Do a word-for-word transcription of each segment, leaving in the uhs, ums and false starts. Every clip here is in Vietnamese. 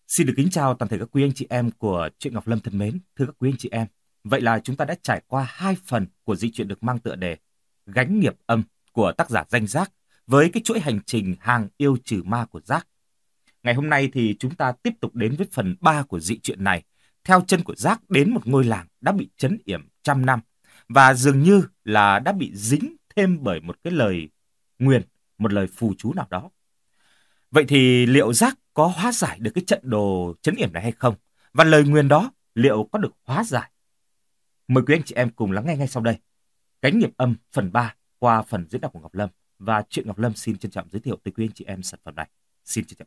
Xin được kính chào toàn thể các quý anh chị em của Truyện Ngọc Lâm thân mến. Thưa các quý anh chị em, vậy là chúng ta đã trải qua hai phần của di truyện được mang tựa đề Gánh nghiệp âm của tác giả Danh Giác với cái chuỗi hành trình hàng yêu trừ ma của Giác. Ngày hôm nay thì chúng ta tiếp tục đến với phần ba của dị truyện này. Theo chân của Giác đến một ngôi làng đã bị trấn yểm trăm năm và dường như là đã bị dính thêm bởi một cái lời nguyền, một lời phù chú nào đó. Vậy thì liệu Giác có hóa giải được cái trận đồ trấn yểm này hay không? Và lời nguyền đó liệu có được hóa giải? Mời quý anh chị em cùng lắng nghe ngay sau đây. Gánh nghiệp âm phần ba qua phần diễn đọc của Ngọc Lâm. Và Truyện Ngọc Lâm xin trân trọng giới thiệu tới quý anh chị em sản phẩm này. Xin trân trọng.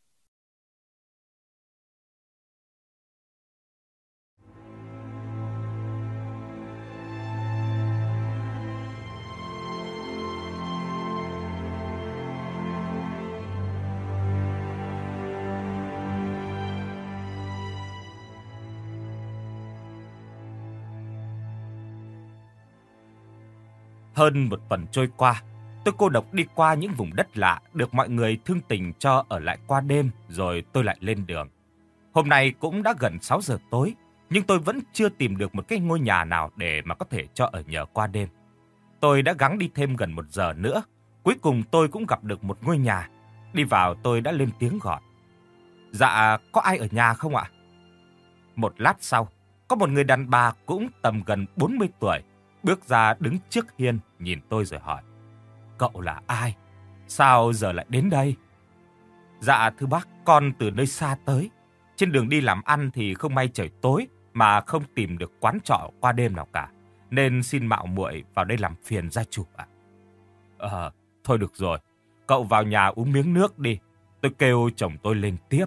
Hơn một tuần trôi qua, tôi cô độc đi qua những vùng đất lạ được mọi người thương tình cho ở lại qua đêm rồi tôi lại lên đường. Hôm nay cũng đã gần sáu giờ tối, nhưng tôi vẫn chưa tìm được một cái ngôi nhà nào để mà có thể cho ở nhờ qua đêm. Tôi đã gắng đi thêm gần một giờ nữa, cuối cùng tôi cũng gặp được một ngôi nhà. Đi vào tôi đã lên tiếng gọi. Dạ, có ai ở nhà không ạ? Một lát sau, có một người đàn bà cũng tầm gần bốn mươi tuổi, bước ra đứng trước hiên nhìn tôi rồi hỏi. Cậu là ai? Sao giờ lại đến đây? Dạ thưa bác, con từ nơi xa tới. Trên đường đi làm ăn thì không may trời tối mà không tìm được quán trọ qua đêm nào cả. Nên xin mạo muội vào đây làm phiền gia chủ ạ. Ờ, thôi được rồi. Cậu vào nhà uống miếng nước đi. Tôi kêu chồng tôi lên tiếp.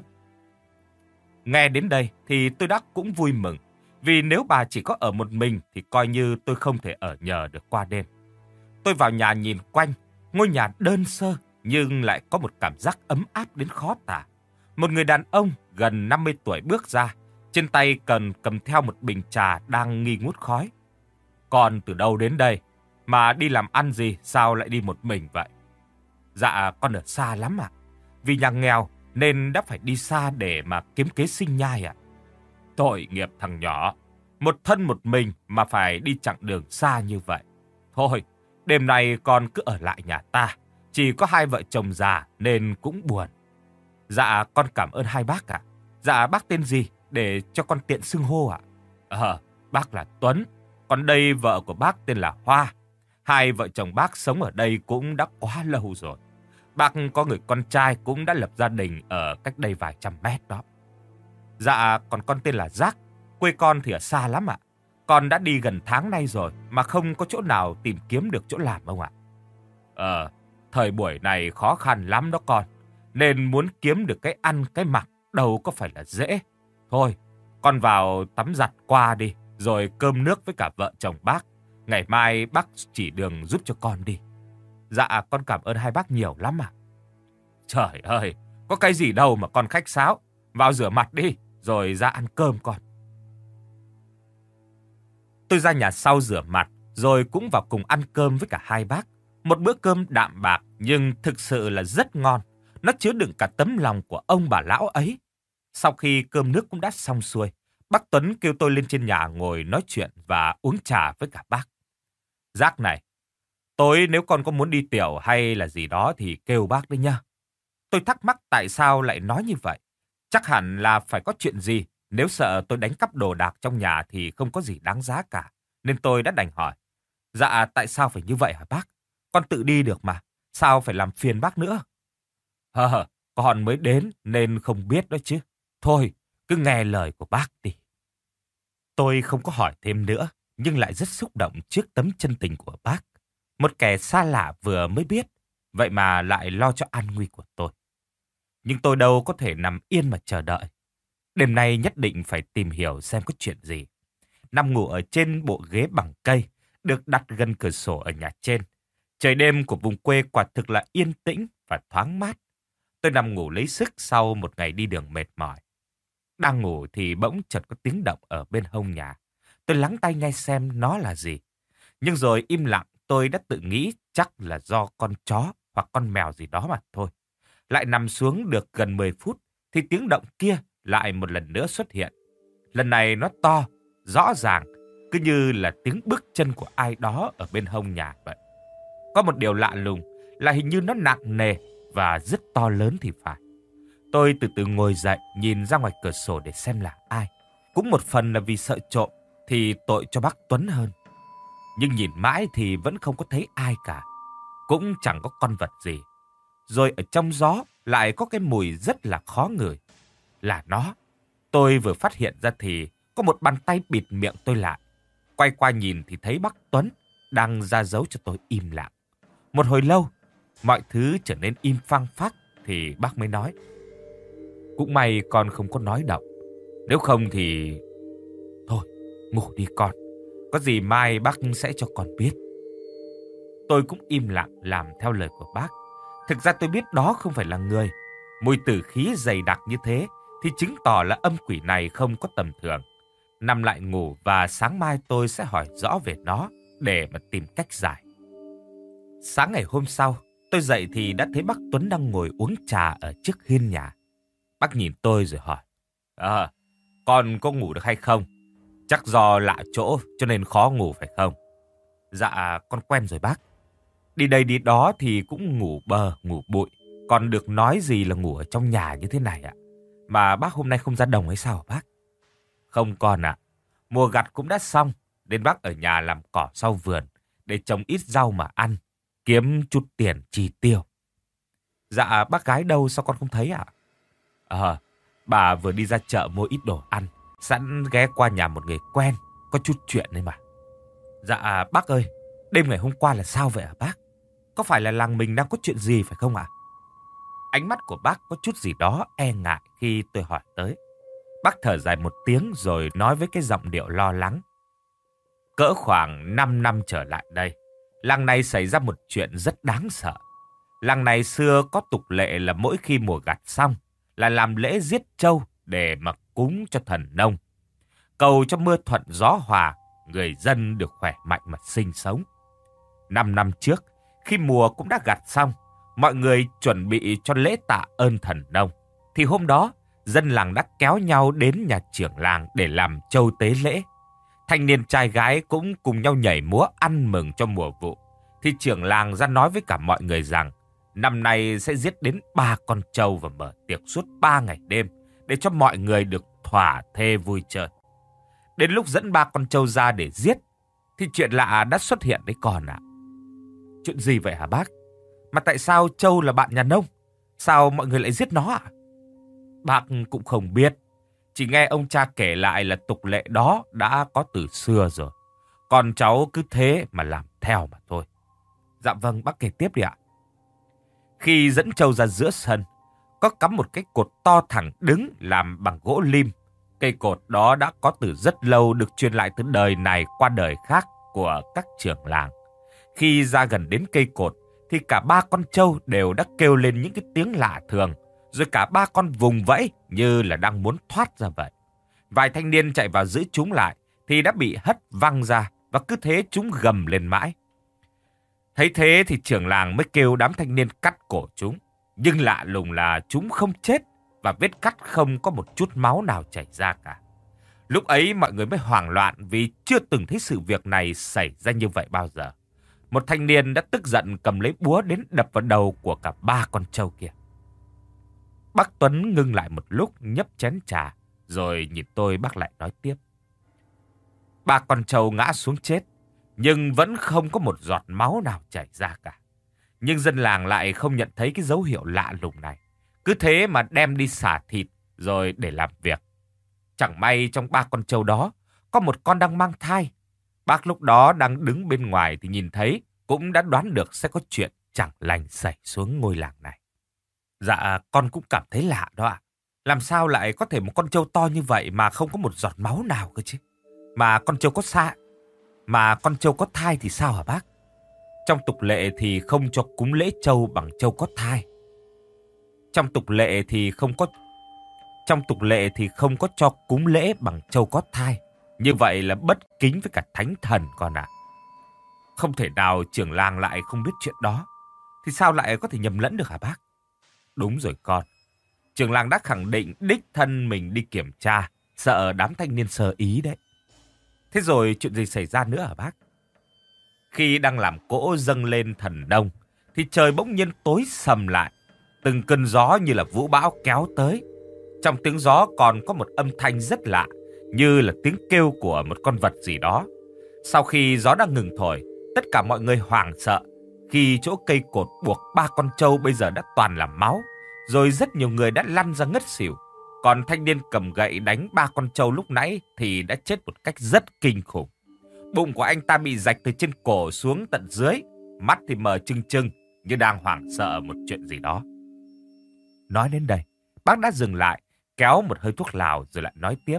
Nghe đến đây thì tôi đã cũng vui mừng. Vì nếu bà chỉ có ở một mình thì coi như tôi không thể ở nhờ được qua đêm. Tôi vào nhà nhìn quanh, ngôi nhà đơn sơ nhưng lại có một cảm giác ấm áp đến khó tả. Một người đàn ông gần năm mươi tuổi bước ra, trên tay cần cầm theo một bình trà đang nghi ngút khói. Con từ đâu đến đây? Mà đi làm ăn gì sao lại đi một mình vậy? Dạ con ở xa lắm ạ. Vì nhà nghèo nên đã phải đi xa để mà kiếm kế sinh nhai ạ. Tội nghiệp thằng nhỏ, một thân một mình mà phải đi chặng đường xa như vậy. Thôi, đêm nay con cứ ở lại nhà ta, chỉ có hai vợ chồng già nên cũng buồn. Dạ, con cảm ơn hai bác ạ. Dạ, bác tên gì để cho con tiện xưng hô ạ? Ờ, bác là Tuấn, còn đây vợ của bác tên là Hoa. Hai vợ chồng bác sống ở đây cũng đã quá lâu rồi. Bác có người con trai cũng đã lập gia đình ở cách đây vài trăm mét đó. Dạ, còn con tên là Giác. Quê con thì ở xa lắm ạ. Con đã đi gần tháng nay rồi mà không có chỗ nào tìm kiếm được chỗ làm ông ạ. Ờ, thời buổi này khó khăn lắm đó con. Nên muốn kiếm được cái ăn cái mặc đâu có phải là dễ. Thôi, con vào tắm giặt qua đi, rồi cơm nước với cả vợ chồng bác. Ngày mai bác chỉ đường giúp cho con đi. Dạ, con cảm ơn hai bác nhiều lắm ạ. Trời ơi, có cái gì đâu mà con khách sáo. Vào rửa mặt đi, rồi ra ăn cơm con. Tôi ra nhà sau rửa mặt, rồi cũng vào cùng ăn cơm với cả hai bác. Một bữa cơm đạm bạc nhưng thực sự là rất ngon. Nó chứa đựng cả tấm lòng của ông bà lão ấy. Sau khi cơm nước cũng đã xong xuôi, bác Tuấn kêu tôi lên trên nhà ngồi nói chuyện và uống trà với cả bác. Giác này, tối nếu con có muốn đi tiểu hay là gì đó thì kêu bác đấy nha. Tôi thắc mắc tại sao lại nói như vậy. Chắc hẳn là phải có chuyện gì. Nếu sợ tôi đánh cắp đồ đạc trong nhà thì không có gì đáng giá cả. Nên tôi đã đành hỏi. Dạ tại sao phải như vậy hả bác? Con tự đi được mà. Sao phải làm phiền bác nữa? Hờ, con mới đến nên không biết đó chứ. Thôi, cứ nghe lời của bác đi. Tôi không có hỏi thêm nữa, nhưng lại rất xúc động trước tấm chân tình của bác. Một kẻ xa lạ vừa mới biết, vậy mà lại lo cho an nguy của tôi. Nhưng tôi đâu có thể nằm yên mà chờ đợi. Đêm nay nhất định phải tìm hiểu xem có chuyện gì. Nằm ngủ ở trên bộ ghế bằng cây, được đặt gần cửa sổ ở nhà trên. Trời đêm của vùng quê quả thực là yên tĩnh và thoáng mát. Tôi nằm ngủ lấy sức sau một ngày đi đường mệt mỏi. Đang ngủ thì bỗng chợt có tiếng động ở bên hông nhà. Tôi lắng tai nghe xem nó là gì. Nhưng rồi im lặng tôi đã tự nghĩ chắc là do con chó hoặc con mèo gì đó mà thôi. Lại nằm xuống được gần mười phút thì tiếng động kia lại một lần nữa xuất hiện. Lần này nó to, rõ ràng, cứ như là tiếng bước chân của ai đó ở bên hông nhà vậy. Có một điều lạ lùng là hình như nó nặng nề và rất to lớn thì phải. Tôi từ từ ngồi dậy, nhìn ra ngoài cửa sổ để xem là ai. Cũng một phần là vì sợ trộm thì tội cho bác Tuấn hơn. Nhưng nhìn mãi thì vẫn không có thấy ai cả. Cũng chẳng có con vật gì. Rồi ở trong gió lại có cái mùi rất là khó ngửi. Là nó. Tôi vừa phát hiện ra thì có một bàn tay bịt miệng tôi lại. Quay qua nhìn thì thấy bác Tuấn đang ra dấu cho tôi im lặng. Một hồi lâu, mọi thứ trở nên im phăng phắc thì bác mới nói: cũng may con không có nói động. Nếu không thì... Thôi, ngủ đi con. Có gì mai bác sẽ cho con biết. Tôi cũng im lặng làm theo lời của bác. Thực ra tôi biết đó không phải là người. Mùi tử khí dày đặc như thế thì chứng tỏ là âm quỷ này không có tầm thường. Nằm lại ngủ và sáng mai tôi sẽ hỏi rõ về nó để mà tìm cách giải. Sáng ngày hôm sau, tôi dậy thì đã thấy bác Tuấn đang ngồi uống trà ở trước hiên nhà. Bác nhìn tôi rồi hỏi: À, con có ngủ được hay không? Chắc do lạ chỗ cho nên khó ngủ phải không? Dạ, con quen rồi bác. Đi đây đi đó thì cũng ngủ bờ, ngủ bụi. Còn được nói gì là ngủ ở trong nhà như thế này ạ? Mà bác hôm nay không ra đồng hay sao hả bác? Không con ạ. Mùa gặt cũng đã xong, nên bác ở nhà làm cỏ sau vườn để trồng ít rau mà ăn, kiếm chút tiền chi tiêu. Dạ, bác gái đâu sao con không thấy ạ? Ờ, bà vừa đi ra chợ mua ít đồ ăn, sẵn ghé qua nhà một người quen, có chút chuyện đấy mà. Dạ, bác ơi, đêm ngày hôm qua là sao vậy hả bác? Có phải là làng mình đang có chuyện gì phải không ạ? Ánh mắt của bác có chút gì đó e ngại khi tôi hỏi tới. Bác thở dài một tiếng rồi nói với cái giọng điệu lo lắng: Cỡ khoảng năm năm trở lại đây, làng này xảy ra một chuyện rất đáng sợ. Làng này xưa có tục lệ là mỗi khi mùa gặt xong là làm lễ giết trâu để mà cúng cho thần nông, cầu cho mưa thuận gió hòa, người dân được khỏe mạnh mà sinh sống. Năm năm trước, khi mùa cũng đã gặt xong, mọi người chuẩn bị cho lễ tạ ơn thần nông, thì hôm đó dân làng đã kéo nhau đến nhà trưởng làng để làm trâu tế lễ. Thanh niên trai gái cũng cùng nhau nhảy múa ăn mừng cho mùa vụ. Thì trưởng làng ra nói với cả mọi người rằng năm nay sẽ giết đến ba con trâu và mở tiệc suốt ba ngày đêm để cho mọi người được thỏa thê vui chơi. Đến lúc dẫn ba con trâu ra để giết thì chuyện lạ đã xuất hiện đấy con ạ. Chuyện gì vậy hả bác? Mà tại sao trâu là bạn nhà nông? Sao mọi người lại giết nó ạ? Bác cũng không biết. Chỉ nghe ông cha kể lại là tục lệ đó đã có từ xưa rồi. Con cháu cứ thế mà làm theo mà thôi. Dạ vâng, bác kể tiếp đi ạ. Khi dẫn trâu ra giữa sân, có cắm một cái cột to thẳng đứng làm bằng gỗ lim. Cây cột đó đã có từ rất lâu, được truyền lại từ đời này qua đời khác của các trưởng làng. Khi ra gần đến cây cột thì cả ba con trâu đều đã kêu lên những cái tiếng lạ thường, rồi cả ba con vùng vẫy như là đang muốn thoát ra vậy. Vài thanh niên chạy vào giữ chúng lại thì đã bị hất văng ra, và cứ thế chúng gầm lên mãi. Thấy thế thì trưởng làng mới kêu đám thanh niên cắt cổ chúng. Nhưng lạ lùng là chúng không chết, và vết cắt không có một chút máu nào chảy ra cả. Lúc ấy mọi người mới hoảng loạn vì chưa từng thấy sự việc này xảy ra như vậy bao giờ. Một thanh niên đã tức giận cầm lấy búa đến đập vào đầu của cả ba con trâu kia. Bác Tuấn ngưng lại một lúc nhấp chén trà, rồi nhìn tôi bác lại nói tiếp. Ba con trâu ngã xuống chết, nhưng vẫn không có một giọt máu nào chảy ra cả. Nhưng dân làng lại không nhận thấy cái dấu hiệu lạ lùng này. Cứ thế mà đem đi xả thịt rồi để làm việc. Chẳng may trong ba con trâu đó có một con đang mang thai. Bác lúc đó đang đứng bên ngoài thì nhìn thấy, cũng đã đoán được sẽ có chuyện chẳng lành xảy xuống ngôi làng này. Dạ, con cũng cảm thấy lạ đó ạ. Làm sao lại có thể một con trâu to như vậy mà không có một giọt máu nào cơ chứ? Mà con trâu có xa, mà con trâu có thai thì sao hả bác? Trong tục lệ thì không cho cúng lễ trâu bằng trâu có thai. Trong tục lệ thì không có Trong tục lệ thì không có cho cúng lễ bằng trâu có thai. Như vậy là bất kính với cả thánh thần con ạ. Không thể nào trưởng làng lại không biết chuyện đó. Thì sao lại có thể nhầm lẫn được hả bác? Đúng rồi con. Trưởng làng đã khẳng định đích thân mình đi kiểm tra, sợ đám thanh niên sơ ý đấy. Thế rồi chuyện gì xảy ra nữa hả bác? Khi đang làm cỗ dâng lên thần nông, thì trời bỗng nhiên tối sầm lại. Từng cơn gió như là vũ bão kéo tới. Trong tiếng gió còn có một âm thanh rất lạ, như là tiếng kêu của một con vật gì đó. Sau khi gió đã ngừng thổi, tất cả mọi người hoảng sợ khi chỗ cây cột buộc ba con trâu bây giờ đã toàn là máu, rồi rất nhiều người đã lăn ra ngất xỉu. Còn thanh niên cầm gậy đánh ba con trâu lúc nãy thì đã chết một cách rất kinh khủng. Bụng của anh ta bị rạch từ trên cổ xuống tận dưới, mắt thì mờ trừng trừng như đang hoảng sợ một chuyện gì đó. Nói đến đây, bác đã dừng lại, kéo một hơi thuốc lào rồi lại nói tiếp.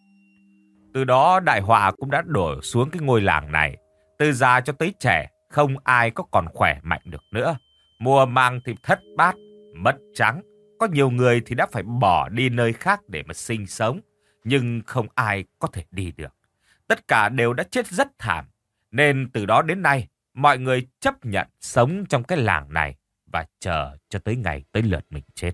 Từ đó đại họa cũng đã đổ xuống cái ngôi làng này. Từ già cho tới trẻ, không ai có còn khỏe mạnh được nữa. Mùa màng thì thất bát, mất trắng. Có nhiều người thì đã phải bỏ đi nơi khác để mà sinh sống, nhưng không ai có thể đi được. Tất cả đều đã chết rất thảm, nên từ đó đến nay, mọi người chấp nhận sống trong cái làng này và chờ cho tới ngày tới lượt mình chết.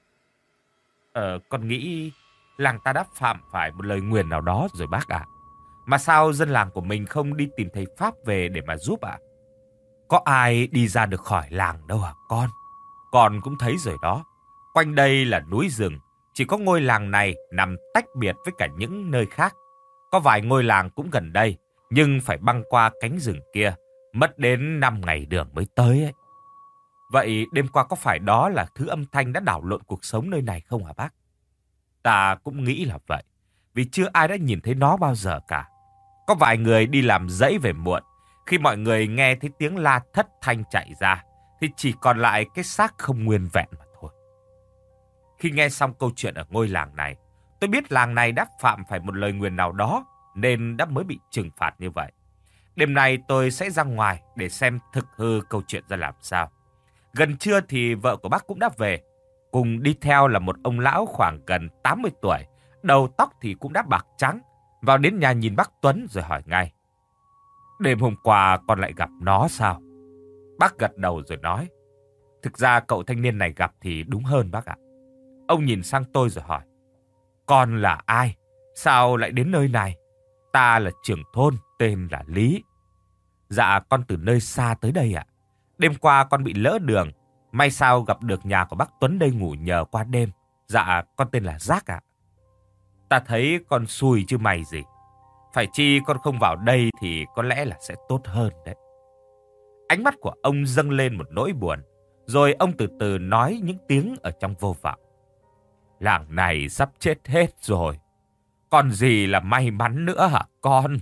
Ờ, con nghĩ làng ta đã phạm phải một lời nguyền nào đó rồi bác ạ. Mà sao dân làng của mình không đi tìm thầy Pháp về để mà giúp ạ? Có ai đi ra được khỏi làng đâu hả con? Con cũng thấy rồi đó. Quanh đây là núi rừng, chỉ có ngôi làng này nằm tách biệt với cả những nơi khác. Có vài ngôi làng cũng gần đây, nhưng phải băng qua cánh rừng kia, mất đến năm ngày đường mới tới ấy. Vậy đêm qua có phải đó là thứ âm thanh đã đảo lộn cuộc sống nơi này không hả bác? Ta cũng nghĩ là vậy, vì chưa ai đã nhìn thấy nó bao giờ cả. Có vài người đi làm dãy về muộn, khi mọi người nghe thấy tiếng la thất thanh chạy ra, thì chỉ còn lại cái xác không nguyên vẹn mà thôi. Khi nghe xong câu chuyện ở ngôi làng này, tôi biết làng này đã phạm phải một lời nguyền nào đó, nên đã mới bị trừng phạt như vậy. Đêm nay tôi sẽ ra ngoài để xem thực hư câu chuyện ra làm sao. Gần trưa thì vợ của bác cũng đã về. Cùng đi theo là một ông lão khoảng gần tám mươi tuổi, đầu tóc thì cũng đã bạc trắng. Vào đến nhà nhìn bác Tuấn rồi hỏi ngay. Đêm hôm qua con lại gặp nó sao? Bác gật đầu rồi nói. Thực ra cậu thanh niên này gặp thì đúng hơn bác ạ. Ông nhìn sang tôi rồi hỏi. Con là ai? Sao lại đến nơi này? Ta là trưởng thôn, tên là Lý. Dạ con từ nơi xa tới đây ạ. Đêm qua con bị lỡ đường. May sao gặp được nhà của bác Tuấn đây ngủ nhờ qua đêm. Dạ con tên là Giác ạ. Ta thấy con xui chứ mày gì. Phải chi con không vào đây thì có lẽ là sẽ tốt hơn đấy. Ánh mắt của ông dâng lên một nỗi buồn. Rồi ông từ từ nói những tiếng ở trong vô vọng. Làng này sắp chết hết rồi. Còn gì là may mắn nữa hả con?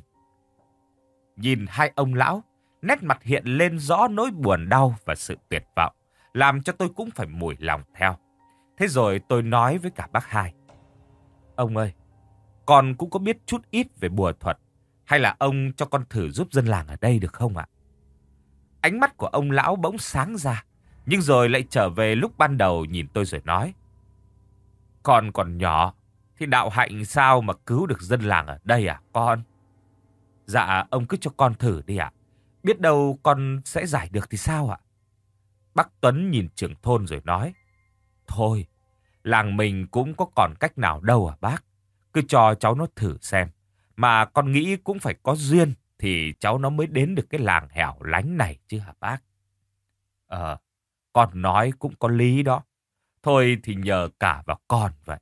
Nhìn hai ông lão, nét mặt hiện lên rõ nỗi buồn đau và sự tuyệt vọng, làm cho tôi cũng phải mủi lòng theo. Thế rồi tôi nói với cả bác hai. Ông ơi, con cũng có biết chút ít về bùa thuật, hay là ông cho con thử giúp dân làng ở đây được không ạ? Ánh mắt của ông lão bỗng sáng ra, nhưng rồi lại trở về lúc ban đầu nhìn tôi rồi nói. Con còn nhỏ, thì đạo hạnh sao mà cứu được dân làng ở đây à con? Dạ, ông cứ cho con thử đi ạ. Biết đâu con sẽ giải được thì sao ạ? Bác Tuấn nhìn trưởng thôn rồi nói. Thôi, làng mình cũng có còn cách nào đâu à bác. Cứ cho cháu nó thử xem. Mà con nghĩ cũng phải có duyên thì cháu nó mới đến được cái làng hẻo lánh này chứ hả bác? Ờ, con nói cũng có lý đó. Thôi thì nhờ cả vào con vậy.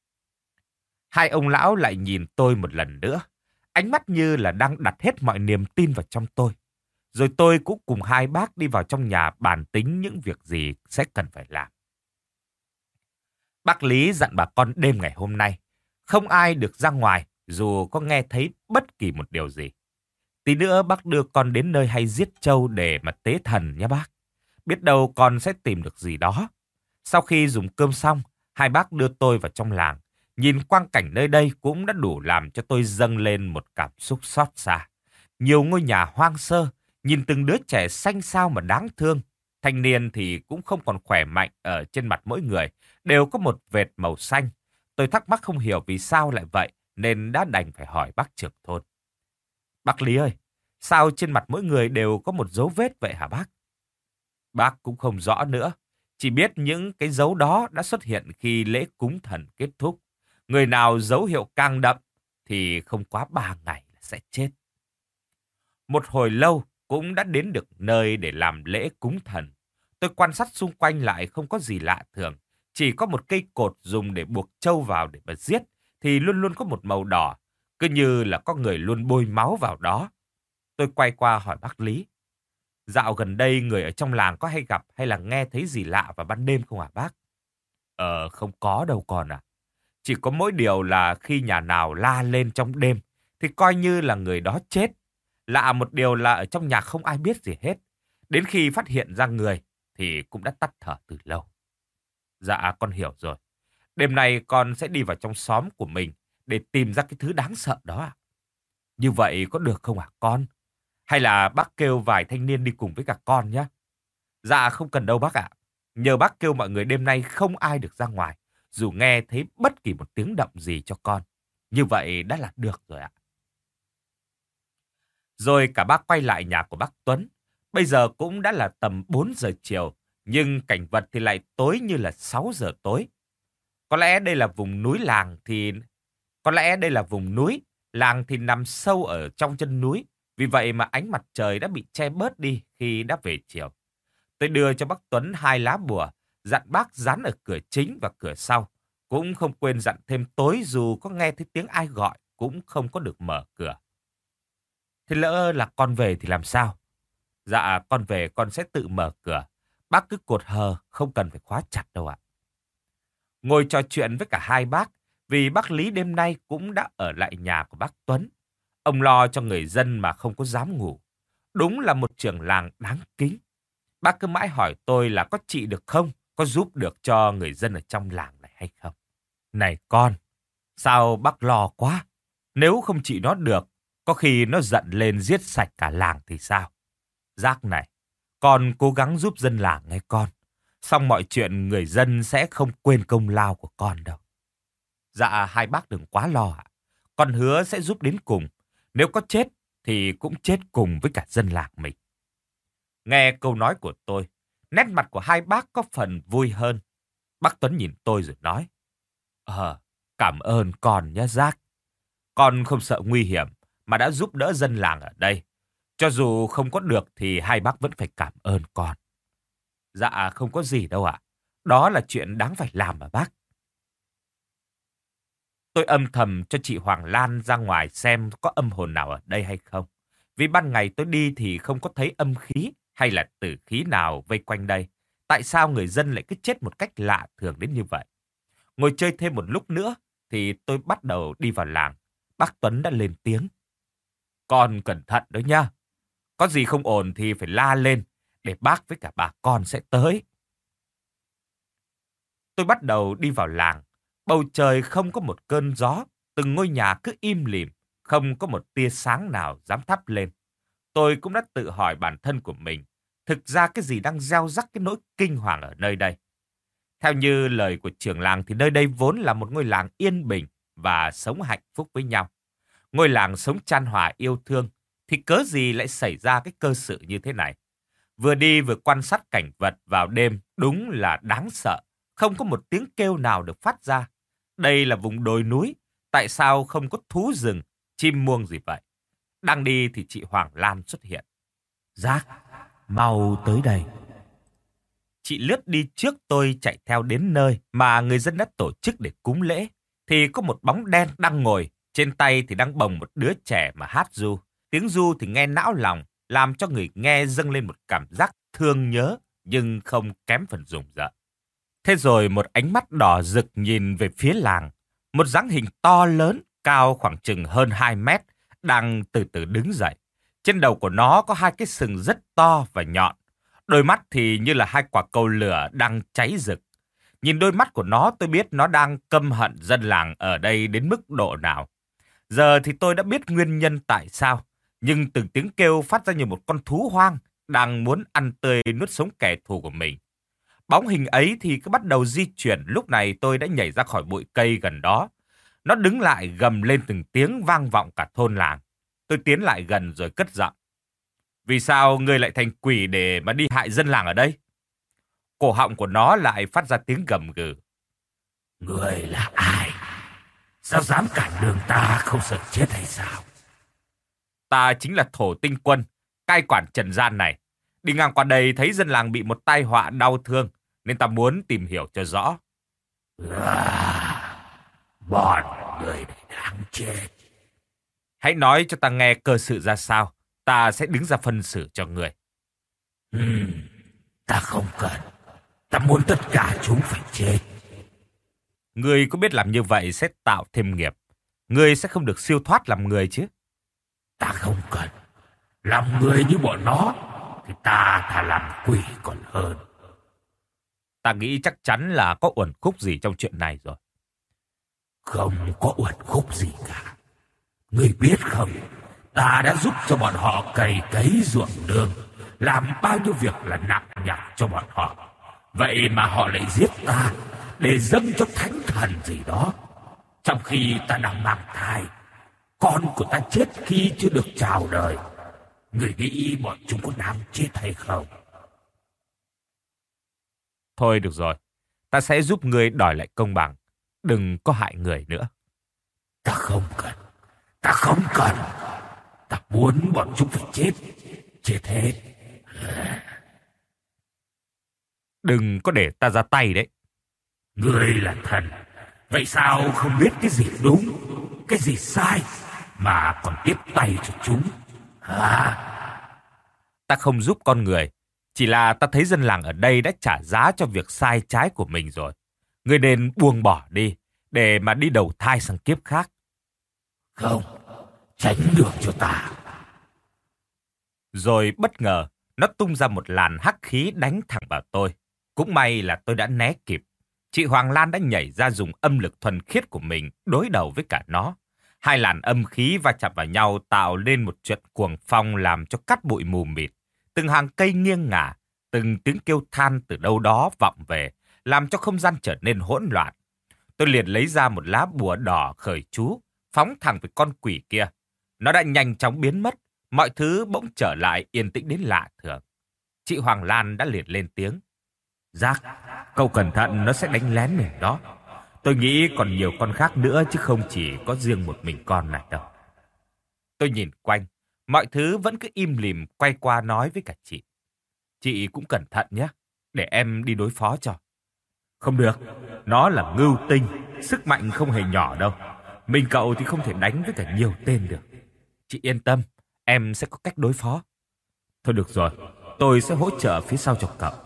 Hai ông lão lại nhìn tôi một lần nữa. Ánh mắt như là đang đặt hết mọi niềm tin vào trong tôi. Rồi tôi cũng cùng hai bác đi vào trong nhà bàn tính những việc gì sẽ cần phải làm. Bác Lý dặn bà con đêm ngày hôm nay, không ai được ra ngoài dù có nghe thấy bất kỳ một điều gì. Tí nữa bác đưa con đến nơi hay giết trâu để mà tế thần nhé bác. Biết đâu con sẽ tìm được gì đó. Sau khi dùng cơm xong, hai bác đưa tôi vào trong làng. Nhìn quang cảnh nơi đây cũng đã đủ làm cho tôi dâng lên một cảm xúc xót xa. Nhiều ngôi nhà hoang sơ, nhìn từng đứa trẻ xanh xao mà đáng thương. Thanh niên thì cũng không còn khỏe mạnh ở trên mặt mỗi người, đều có một vệt màu xanh. Tôi thắc mắc không hiểu vì sao lại vậy, nên đã đành phải hỏi bác trưởng thôn. Bác Lý ơi, sao trên mặt mỗi người đều có một dấu vết vậy hả bác? Bác cũng không rõ nữa, Chỉ biết những cái dấu đó đã xuất hiện khi lễ cúng thần kết thúc. Người nào dấu hiệu càng đậm thì không quá ba ngày là sẽ chết. Một hồi lâu cũng đã đến được nơi để làm lễ cúng thần. Tôi quan sát xung quanh lại không có gì lạ thường. Chỉ có một cây cột dùng để buộc trâu vào để mà giết thì luôn luôn có một màu đỏ. Cứ như là có người luôn bôi máu vào đó. Tôi quay qua hỏi bác Lý. Dạo gần đây người ở trong làng có hay gặp hay là nghe thấy gì lạ vào ban đêm không hả bác? Ờ, không có đâu con à. Chỉ có mỗi điều là khi nhà nào la lên trong đêm thì coi như là người đó chết. Lạ một điều là ở trong nhà không ai biết gì hết. Đến khi phát hiện ra người thì cũng đã tắt thở từ lâu. Dạ con hiểu rồi. Đêm nay con sẽ đi vào trong xóm của mình để tìm ra cái thứ đáng sợ đó ạ. Như vậy có được không hả con? Hay là bác kêu vài thanh niên đi cùng với cả con nhé? Dạ không cần đâu bác ạ. Nhờ bác kêu mọi người đêm nay không ai được ra ngoài, dù nghe thấy bất kỳ một tiếng động gì cho con. Như vậy đã là được rồi ạ. Rồi cả bác quay lại nhà của bác Tuấn. Bây giờ cũng đã là tầm bốn giờ chiều, nhưng cảnh vật thì lại tối như là sáu giờ tối. Có lẽ đây là vùng núi làng thì... Có lẽ đây là vùng núi, làng thì nằm sâu ở trong chân núi. Vì vậy mà ánh mặt trời đã bị che bớt đi khi đã về chiều. Tôi đưa cho bác Tuấn hai lá bùa, dặn bác dán ở cửa chính và cửa sau. Cũng không quên dặn thêm tối dù có nghe thấy tiếng ai gọi cũng không có được mở cửa. Thế lỡ là con về thì làm sao? Dạ con về con sẽ tự mở cửa. Bác cứ cột hờ, không cần phải khóa chặt đâu ạ. Ngồi trò chuyện với cả hai bác, vì bác Lý đêm nay cũng đã ở lại nhà của bác Tuấn. Ông lo cho người dân mà không có dám ngủ. Đúng là một trưởng làng đáng kính. Bác cứ mãi hỏi tôi là có trị được không? Có giúp được cho người dân ở trong làng này hay không? Này con, sao bác lo quá? Nếu không trị nó được, có khi nó giận lên giết sạch cả làng thì sao? Giác này, con cố gắng giúp dân làng nghe con. Xong mọi chuyện người dân sẽ không quên công lao của con đâu. Dạ hai bác đừng quá lo ạ. Con hứa sẽ giúp đến cùng. Nếu có chết thì cũng chết cùng với cả dân làng mình. Nghe câu nói của tôi, nét mặt của hai bác có phần vui hơn. Bác Tuấn nhìn tôi rồi nói. Ờ, cảm ơn con nhé Giác. Con không sợ nguy hiểm mà đã giúp đỡ dân làng ở đây. Cho dù không có được thì hai bác vẫn phải cảm ơn con. Dạ không có gì đâu ạ. Đó là chuyện đáng phải làm mà bác. Tôi âm thầm cho chị Hoàng Lan ra ngoài xem có âm hồn nào ở đây hay không. Vì ban ngày tôi đi thì không có thấy âm khí hay là tử khí nào vây quanh đây. Tại sao người dân lại cứ chết một cách lạ thường đến như vậy? Ngồi chơi thêm một lúc nữa thì tôi bắt đầu đi vào làng. Bác Tuấn đã lên tiếng. Con cẩn thận đó nha. Có gì không ổn thì phải la lên để bác với cả bà con sẽ tới. Tôi bắt đầu đi vào làng. Bầu trời không có một cơn gió. Từng ngôi nhà cứ im lìm. Không có một tia sáng nào dám thắp lên. Tôi cũng đã tự hỏi bản thân của mình. Thực ra cái gì đang gieo rắc cái nỗi kinh hoàng ở nơi đây? Theo như lời của trưởng làng thì nơi đây vốn là một ngôi làng yên bình và sống hạnh phúc với nhau. Ngôi làng sống chan hòa yêu thương thì cớ gì lại xảy ra cái cơ sự như thế này? Vừa đi vừa quan sát cảnh vật vào đêm đúng là đáng sợ. Không có một tiếng kêu nào được phát ra. Đây là vùng đồi núi. Tại sao không có thú rừng, chim muông gì vậy? Đang đi thì chị Hoàng Lan xuất hiện. Giác, mau tới đây. Chị lướt đi trước tôi chạy theo đến nơi mà người dân đã tổ chức để cúng lễ. Thì có một bóng đen đang ngồi, trên tay thì đang bồng một đứa trẻ mà hát ru. Tiếng ru thì nghe não lòng, làm cho người nghe dâng lên một cảm giác thương nhớ nhưng không kém phần rùng rợn. Thế rồi một ánh mắt đỏ rực nhìn về phía làng. Một dáng hình to lớn, cao khoảng chừng hơn hai mét, đang từ từ đứng dậy. Trên đầu của nó có hai cái sừng rất to và nhọn. Đôi mắt thì như là hai quả cầu lửa đang cháy rực. Nhìn đôi mắt của nó tôi biết nó đang căm hận dân làng ở đây đến mức độ nào. Giờ thì tôi đã biết nguyên nhân tại sao. Nhưng từng tiếng kêu phát ra như một con thú hoang đang muốn ăn tươi nuốt sống kẻ thù của mình. Bóng hình ấy thì cứ bắt đầu di chuyển. Lúc này tôi đã nhảy ra khỏi bụi cây gần đó. Nó đứng lại gầm lên từng tiếng vang vọng cả thôn làng. Tôi tiến lại gần rồi cất giọng. Vì sao ngươi lại thành quỷ để mà đi hại dân làng ở đây? cổ họng của nó lại phát ra tiếng gầm gừ. Người là ai? Sao dám cản đường ta, không sợ chết hay sao? Ta chính là Thổ Tinh Quân, cai quản trần gian này. Đi ngang qua đây thấy dân làng bị một tai họa đau thương, nên ta muốn tìm hiểu cho rõ. À, bọn người này đáng chết. Hãy nói cho ta nghe cơ sự ra sao, ta sẽ đứng ra phân xử cho người. Hmm, ta không cần. Ta muốn tất cả chúng phải chết. Ngươi có biết làm như vậy sẽ tạo thêm nghiệp. Ngươi sẽ không được siêu thoát làm người chứ. Ta không cần. Làm người như bọn nó thì ta thà làm quỷ còn hơn. Ta nghĩ chắc chắn là có uẩn khúc gì trong chuyện này rồi. Không có uẩn khúc gì cả. Ngươi biết không, ta đã giúp cho bọn họ cày cấy ruộng nương, làm bao nhiêu việc là nặng nhọc cho bọn họ. Vậy mà họ lại giết ta để dâng cho thánh thần gì đó. Trong khi ta đang mang thai, con của ta chết khi chưa được chào đời. Người nghĩ bọn chúng có đáng chết hay không? Thôi được rồi, ta sẽ giúp ngươi đòi lại công bằng. Đừng có hại người nữa. Ta không cần. Ta không cần. Ta muốn bọn chúng phải chết. Chết hết. Đừng có để ta ra tay đấy. Ngươi là thần. Vậy sao không biết cái gì đúng, cái gì sai mà còn tiếp tay cho chúng? Hả? Ta không giúp con người. Chỉ là ta thấy dân làng ở đây đã trả giá cho việc sai trái của mình rồi. Ngươi nên buông bỏ đi, để mà đi đầu thai sang kiếp khác. Không, tránh đường cho ta. Rồi bất ngờ, nó tung ra một làn hắc khí đánh thẳng vào tôi. Cũng may là tôi đã né kịp. Chị Hoàng Lan đã nhảy ra dùng âm lực thuần khiết của mình đối đầu với cả nó. Hai làn âm khí va chạm vào nhau tạo nên một trận cuồng phong làm cho cát bụi mù mịt. Từng hàng cây nghiêng ngả, từng tiếng kêu than từ đâu đó vọng về, làm cho không gian trở nên hỗn loạn. Tôi liền lấy ra một lá bùa đỏ khởi chú, phóng thẳng về con quỷ kia. Nó đã nhanh chóng biến mất, mọi thứ bỗng trở lại yên tĩnh đến lạ thường. Chị Hoàng Lan đã liền lên tiếng. Giác, cậu cẩn thận, nó sẽ đánh lén mình đó. Tôi nghĩ còn nhiều con khác nữa chứ không chỉ có riêng một mình con này đâu. Tôi nhìn quanh, mọi thứ vẫn cứ im lìm quay qua nói với cả chị. Chị cũng cẩn thận nhé, để em đi đối phó cho. Không được, nó là ngưu tinh, sức mạnh không hề nhỏ đâu. Mình cậu thì không thể đánh với cả nhiều tên được. Chị yên tâm, em sẽ có cách đối phó. Thôi được rồi, tôi sẽ hỗ trợ phía sau cho cậu.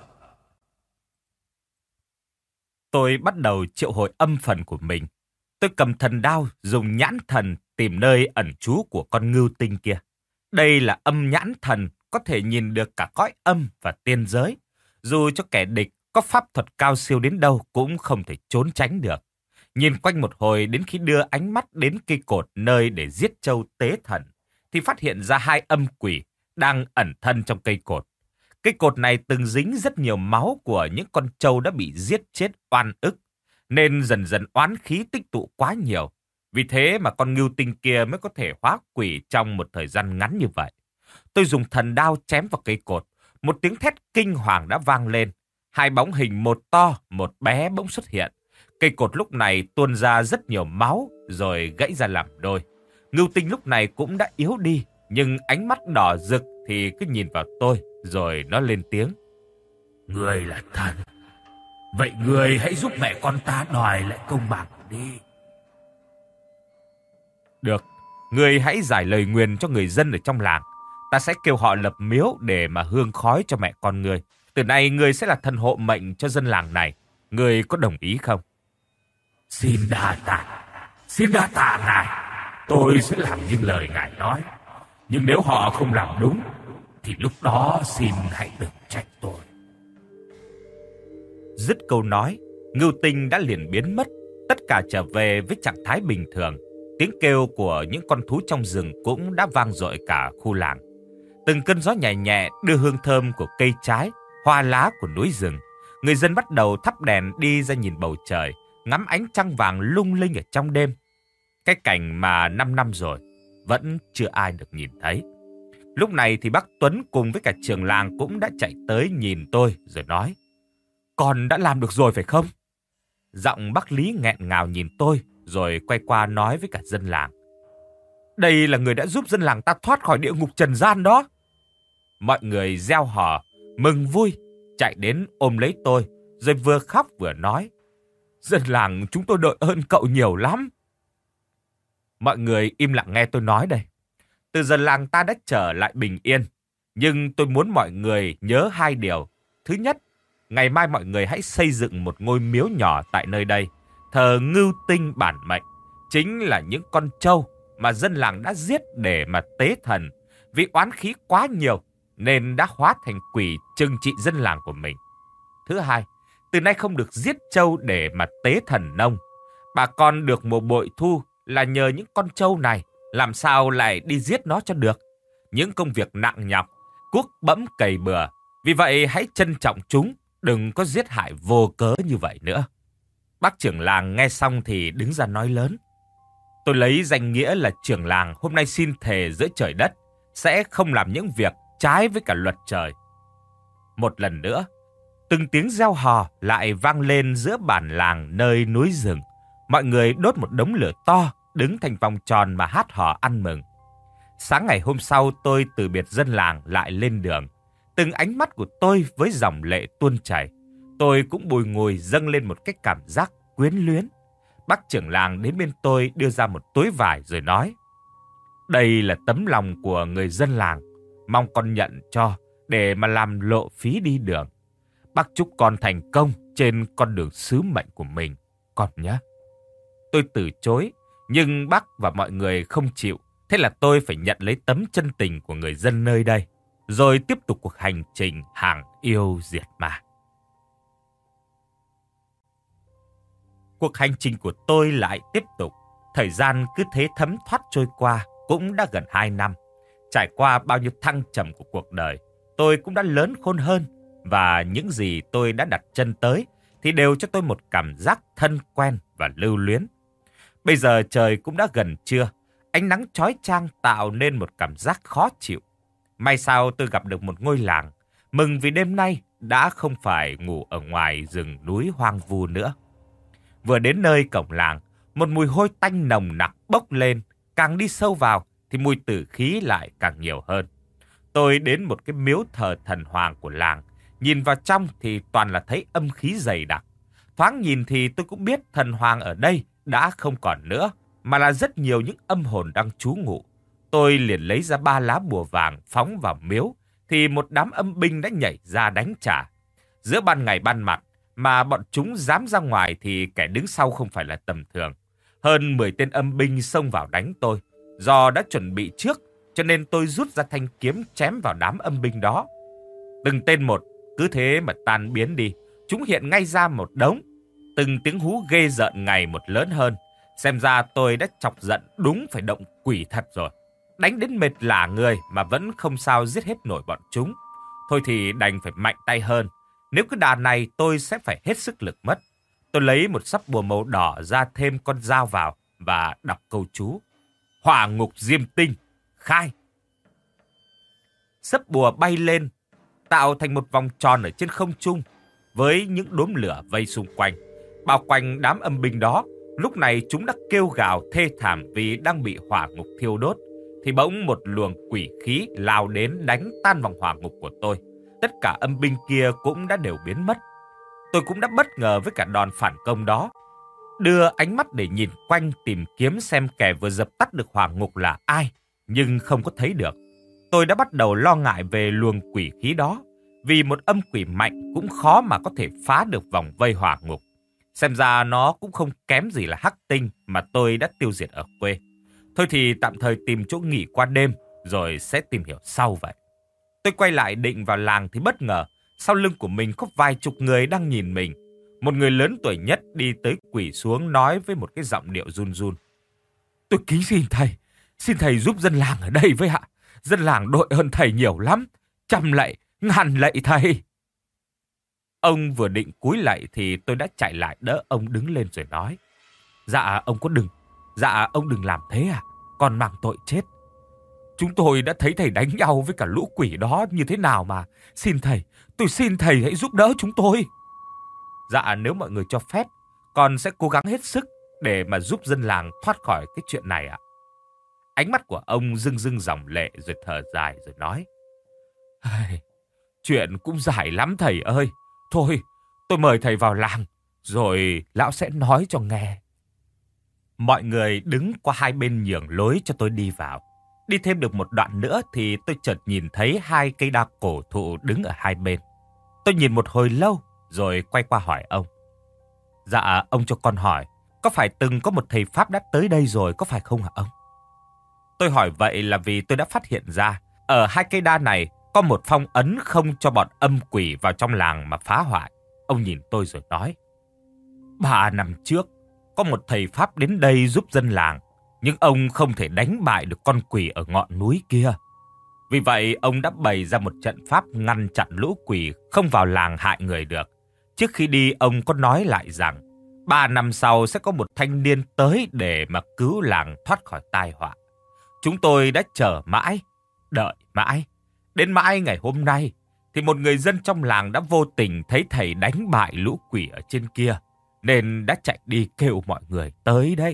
Tôi bắt đầu triệu hồi âm phần của mình. Tôi cầm thần đao, dùng nhãn thần tìm nơi ẩn trú của con ngưu tinh kia. Đây là âm nhãn thần, có thể nhìn được cả cõi âm và tiên giới. Dù cho kẻ địch có pháp thuật cao siêu đến đâu cũng không thể trốn tránh được. Nhìn quanh một hồi đến khi đưa ánh mắt đến cây cột nơi để giết trâu tế thần, thì phát hiện ra hai âm quỷ đang ẩn thân trong cây cột. Cây cột này từng dính rất nhiều máu của những con trâu đã bị giết chết oan ức, nên dần dần oán khí tích tụ quá nhiều. Vì thế mà con ngưu tinh kia mới có thể hóa quỷ trong một thời gian ngắn như vậy. Tôi dùng thần đao chém vào cây cột, một tiếng thét kinh hoàng đã vang lên. Hai bóng hình một to, một bé bỗng xuất hiện. Cây cột lúc này tuôn ra rất nhiều máu rồi gãy ra làm đôi. Ngưu tinh lúc này cũng đã yếu đi, nhưng ánh mắt đỏ rực thì cứ nhìn vào tôi, rồi nó lên tiếng. Người là thần. Vậy người hãy giúp mẹ con ta đòi lại công bằng đi. Được, người hãy giải lời nguyền cho người dân ở trong làng. Ta sẽ kêu họ lập miếu để mà hương khói cho mẹ con người. Từ nay người sẽ là thần hộ mệnh cho dân làng này. Người có đồng ý không? Xin đa tạ. Xin đa tạ ngài. Tôi sẽ làm như lời ngài nói. Nhưng nếu họ không làm đúng, thì lúc đó xin hãy đừng trách tôi. Dứt câu nói, ngưu tinh đã liền biến mất. Tất cả trở về với trạng thái bình thường. Tiếng kêu của những con thú trong rừng cũng đã vang dội cả khu làng. Từng cơn gió nhẹ nhẹ đưa hương thơm của cây trái, hoa lá của núi rừng. Người dân bắt đầu thắp đèn đi ra nhìn bầu trời, ngắm ánh trăng vàng lung linh ở trong đêm. Cái cảnh mà năm năm rồi vẫn chưa ai được nhìn thấy. Lúc này thì bác Tuấn cùng với cả trường làng cũng đã chạy tới nhìn tôi rồi nói. con đã làm được rồi phải không? Giọng bác Lý nghẹn ngào nhìn tôi, rồi quay qua nói với cả dân làng. Đây là người đã giúp dân làng ta thoát khỏi địa ngục trần gian đó. Mọi người reo hò, mừng vui, chạy đến ôm lấy tôi, rồi vừa khóc vừa nói. Dân làng chúng tôi đội ơn cậu nhiều lắm. Mọi người im lặng nghe tôi nói đây. Từ giờ làng ta đã trở lại bình yên, nhưng tôi muốn mọi người nhớ hai điều. Thứ nhất, ngày mai mọi người hãy xây dựng một ngôi miếu nhỏ tại nơi đây, thờ ngưu tinh bản mệnh, chính là những con trâu mà dân làng đã giết để mà tế thần. Vì oán khí quá nhiều nên đã hóa thành quỷ trừng trị dân làng của mình. Thứ hai, từ nay không được giết trâu để mà tế thần nông. Bà con được một bội thu là nhờ những con trâu này, làm sao lại đi giết nó cho được. Những công việc nặng nhọc, cuốc bẫm cày bừa. Vì vậy hãy trân trọng chúng, đừng có giết hại vô cớ như vậy nữa. Bác trưởng làng nghe xong thì đứng ra nói lớn. Tôi lấy danh nghĩa là trưởng làng hôm nay xin thề giữa trời đất, sẽ không làm những việc trái với cả luật trời. Một lần nữa, từng tiếng reo hò lại vang lên giữa bản làng nơi núi rừng. Mọi người đốt một đống lửa to, đứng thành vòng tròn mà hát hò ăn mừng. Sáng ngày hôm sau tôi từ biệt dân làng lại lên đường. Từng ánh mắt của tôi với dòng lệ tuôn chảy. Tôi cũng bùi ngùi dâng lên một cái cảm giác quyến luyến. Bác trưởng làng đến bên tôi đưa ra một túi vải rồi nói. Đây là tấm lòng của người dân làng. Mong con nhận cho để mà làm lộ phí đi đường. Bác chúc con thành công trên con đường sứ mệnh của mình, con nhé. Tôi từ chối, nhưng bác và mọi người không chịu. Thế là tôi phải nhận lấy tấm chân tình của người dân nơi đây, rồi tiếp tục cuộc hành trình hàng yêu diệt ma. Cuộc hành trình của tôi lại tiếp tục. Thời gian cứ thế thấm thoát trôi qua, cũng đã gần hai năm. Trải qua bao nhiêu thăng trầm của cuộc đời, tôi cũng đã lớn khôn hơn. Và những gì tôi đã đặt chân tới thì đều cho tôi một cảm giác thân quen và lưu luyến. Bây giờ trời cũng đã gần trưa, ánh nắng chói chang tạo nên một cảm giác khó chịu. May sao tôi gặp được một ngôi làng, mừng vì đêm nay đã không phải ngủ ở ngoài rừng núi hoang vu nữa. Vừa đến nơi cổng làng, một mùi hôi tanh nồng nặc bốc lên, càng đi sâu vào thì mùi tử khí lại càng nhiều hơn. Tôi đến một cái miếu thờ thần hoàng của làng, nhìn vào trong thì toàn là thấy âm khí dày đặc. Thoáng nhìn thì tôi cũng biết thần hoàng ở đây đã không còn nữa, mà là rất nhiều những âm hồn đang trú ngụ. Tôi liền lấy ra ba lá bùa vàng phóng vào miếu, thì một đám âm binh đã nhảy ra đánh trả. Giữa ban ngày ban mặt mà bọn chúng dám ra ngoài thì kẻ đứng sau không phải là tầm thường. Hơn mười tên âm binh xông vào đánh tôi. Do đã chuẩn bị trước, cho nên tôi rút ra thanh kiếm chém vào đám âm binh đó. Từng tên một cứ thế mà tan biến đi. Chúng hiện ngay ra một đống. Từng tiếng hú ghê rợn ngày một lớn hơn. Xem ra tôi đã chọc giận đúng phải động quỷ thật rồi. Đánh đến mệt lả người mà vẫn không sao giết hết nổi bọn chúng. Thôi thì đành phải mạnh tay hơn. Nếu cứ đà này tôi sẽ phải hết sức lực mất. Tôi lấy một sắp bùa màu đỏ ra thêm con dao vào và đọc câu chú. Hỏa ngục diêm tinh, khai. Sắp bùa bay lên, tạo thành một vòng tròn ở trên không trung với những đốm lửa vây xung quanh. Bao quanh đám âm binh đó, lúc này chúng đã kêu gào thê thảm vì đang bị hỏa ngục thiêu đốt. Thì bỗng một luồng quỷ khí lao đến đánh tan vòng hỏa ngục của tôi. Tất cả âm binh kia cũng đã đều biến mất. Tôi cũng đã bất ngờ với cả đòn phản công đó. Đưa ánh mắt để nhìn quanh tìm kiếm xem kẻ vừa dập tắt được hỏa ngục là ai, nhưng không có thấy được. Tôi đã bắt đầu lo ngại về luồng quỷ khí đó, vì một âm quỷ mạnh cũng khó mà có thể phá được vòng vây hỏa ngục. Xem ra nó cũng không kém gì là hắc tinh mà tôi đã tiêu diệt ở quê. Thôi thì tạm thời tìm chỗ nghỉ qua đêm, rồi sẽ tìm hiểu sau vậy. Tôi quay lại định vào làng thì bất ngờ, sau lưng của mình có vài chục người đang nhìn mình. Một người lớn tuổi nhất đi tới quỳ xuống nói với một cái giọng điệu run run. Tôi kính xin thầy, xin thầy giúp dân làng ở đây với ạ. Dân làng đội ơn thầy nhiều lắm, trăm lạy, ngàn lạy thầy. Ông vừa định cúi lạy thì tôi đã chạy lại đỡ ông đứng lên rồi nói. Dạ ông có đừng, dạ ông đừng làm thế à, còn mang tội chết. Chúng tôi đã thấy thầy đánh nhau với cả lũ quỷ đó như thế nào mà. Xin thầy, tôi xin thầy hãy giúp đỡ chúng tôi. Dạ nếu mọi người cho phép, con sẽ cố gắng hết sức để mà giúp dân làng thoát khỏi cái chuyện này ạ. Ánh mắt của ông rưng rưng dòng lệ rồi thở dài rồi nói. Chuyện cũng dài lắm thầy ơi. Thôi, tôi mời thầy vào làng, rồi lão sẽ nói cho nghe. Mọi người đứng qua hai bên nhường lối cho tôi đi vào. Đi thêm được một đoạn nữa thì tôi chợt nhìn thấy hai cây đa cổ thụ đứng ở hai bên. Tôi nhìn một hồi lâu rồi quay qua hỏi ông. Dạ, ông cho con hỏi, có phải từng có một thầy Pháp đã tới đây rồi có phải không hả ông? Tôi hỏi vậy là vì tôi đã phát hiện ra ở hai cây đa này có một phong ấn không cho bọn âm quỷ vào trong làng mà phá hoại. Ông nhìn tôi rồi nói. Ba năm trước, có một thầy Pháp đến đây giúp dân làng, nhưng ông không thể đánh bại được con quỷ ở ngọn núi kia. Vì vậy, ông đã bày ra một trận pháp ngăn chặn lũ quỷ không vào làng hại người được. Trước khi đi, ông có nói lại rằng, ba năm sau sẽ có một thanh niên tới để mà cứu làng thoát khỏi tai họa. Chúng tôi đã chờ mãi, đợi mãi. Đến mãi ngày hôm nay, thì một người dân trong làng đã vô tình thấy thầy đánh bại lũ quỷ ở trên kia, nên đã chạy đi kêu mọi người tới đấy.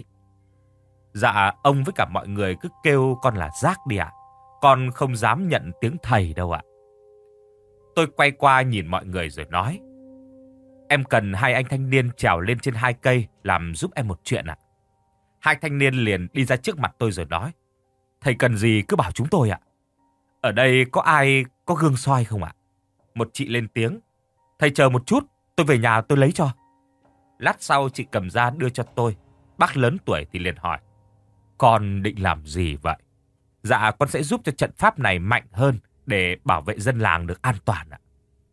Dạ, ông với cả mọi người cứ kêu con là Giác đi ạ. Con không dám nhận tiếng thầy đâu ạ. Tôi quay qua nhìn mọi người rồi nói. Em cần hai anh thanh niên trèo lên trên hai cây làm giúp em một chuyện ạ. Hai thanh niên liền đi ra trước mặt tôi rồi nói. Thầy cần gì cứ bảo chúng tôi ạ. Ở đây có ai có gương soi không ạ? Một chị lên tiếng. Thầy chờ một chút, tôi về nhà tôi lấy cho. Lát sau chị cầm ra đưa cho tôi. Bác lớn tuổi thì liền hỏi. Con định làm gì vậy? Dạ, con sẽ giúp cho trận pháp này mạnh hơn để bảo vệ dân làng được an toàn ạ.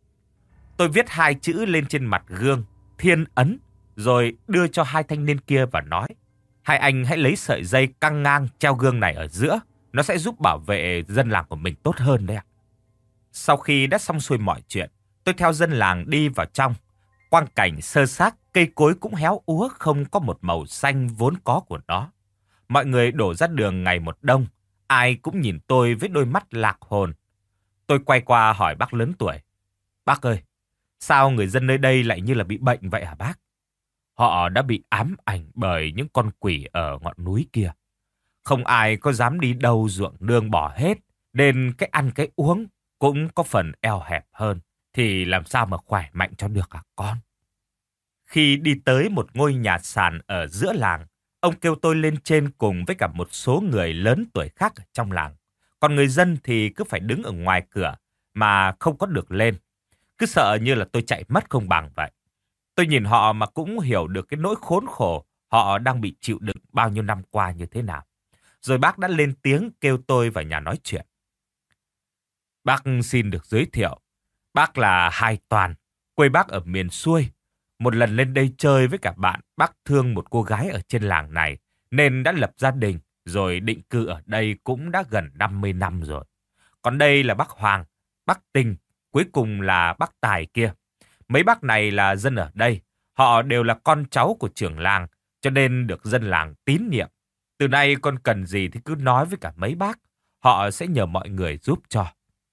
Tôi viết hai chữ lên trên mặt gương, Thiên Ấn, rồi đưa cho hai thanh niên kia và nói. Hai anh hãy lấy sợi dây căng ngang treo gương này ở giữa. Nó sẽ giúp bảo vệ dân làng của mình tốt hơn đấy ạ. Sau khi đã xong xuôi mọi chuyện, tôi theo dân làng đi vào trong. Quang cảnh sơ xác, cây cối cũng héo úa không có một màu xanh vốn có của nó. Mọi người đổ ra đường ngày một đông. Ai cũng nhìn tôi với đôi mắt lạc hồn. Tôi quay qua hỏi bác lớn tuổi. Bác ơi, sao người dân nơi đây lại như là bị bệnh vậy hả bác? Họ đã bị ám ảnh bởi những con quỷ ở ngọn núi kia. Không ai có dám đi đâu ruộng nương bỏ hết, nên cái ăn cái uống cũng có phần eo hẹp hơn. Thì làm sao mà khỏe mạnh cho được hả con? Khi đi tới một ngôi nhà sàn ở giữa làng, ông kêu tôi lên trên cùng với cả một số người lớn tuổi khác ở trong làng. Còn người dân thì cứ phải đứng ở ngoài cửa mà không có được lên. Cứ sợ như là tôi chạy mất không bằng vậy. Tôi nhìn họ mà cũng hiểu được cái nỗi khốn khổ họ đang bị chịu đựng bao nhiêu năm qua như thế nào. Rồi bác đã lên tiếng kêu tôi vào nhà nói chuyện. Bác xin được giới thiệu. Bác là Hai Toàn, quê bác ở miền xuôi. Một lần lên đây chơi với cả bạn, bác thương một cô gái ở trên làng này, nên đã lập gia đình, rồi định cư ở đây cũng đã gần năm mươi năm rồi. Còn đây là bác Hoàng, bác Tình, cuối cùng là bác Tài kia. Mấy bác này là dân ở đây, họ đều là con cháu của trưởng làng, cho nên được dân làng tín nhiệm. Từ nay con cần gì thì cứ nói với cả mấy bác, họ sẽ nhờ mọi người giúp cho.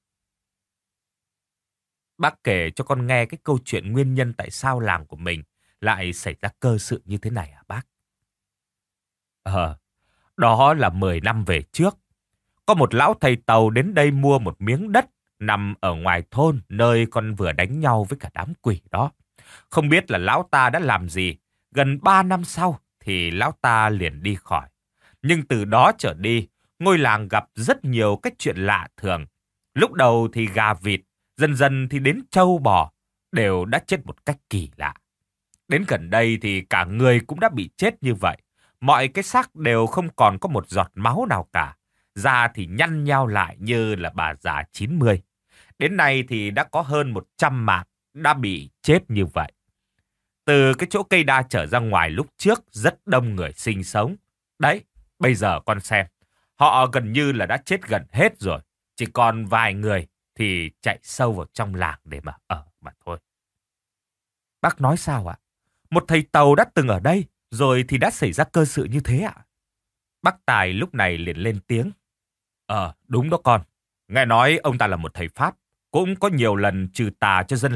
Bác kể cho con nghe cái câu chuyện nguyên nhân tại sao làng của mình lại xảy ra cơ sự như thế này hả bác? Ờ, đó là mười năm về trước. Có một lão thầy Tàu đến đây mua một miếng đất nằm ở ngoài thôn nơi con vừa đánh nhau với cả đám quỷ đó. Không biết là lão ta đã làm gì. Gần ba năm sau thì lão ta liền đi khỏi. Nhưng từ đó trở đi, ngôi làng gặp rất nhiều cái chuyện lạ thường. Lúc đầu thì gà vịt, dần dần thì đến trâu bò, đều đã chết một cách kỳ lạ. Đến gần đây thì cả người cũng đã bị chết như vậy. Mọi cái xác đều không còn có một giọt máu nào cả. Da thì nhăn nhao lại như là bà già chín mươi. Đến nay thì đã có hơn một trăm mạng đã bị chết như vậy. Từ cái chỗ cây đa trở ra ngoài lúc trước rất đông người sinh sống. Đấy, bây giờ con xem, họ gần như là đã chết gần hết rồi. Chỉ còn vài người thì chạy sâu vào trong làng để mà ở mà thôi. Bác nói sao ạ? Một thầy Tàu đã từng ở đây, rồi thì đã xảy ra cơ sự như thế ạ? Bác Tài lúc này liền lên tiếng. Ờ, đúng đó con. Nghe nói ông ta là một thầy Pháp, cũng có nhiều lần trừ tà cho dân làng,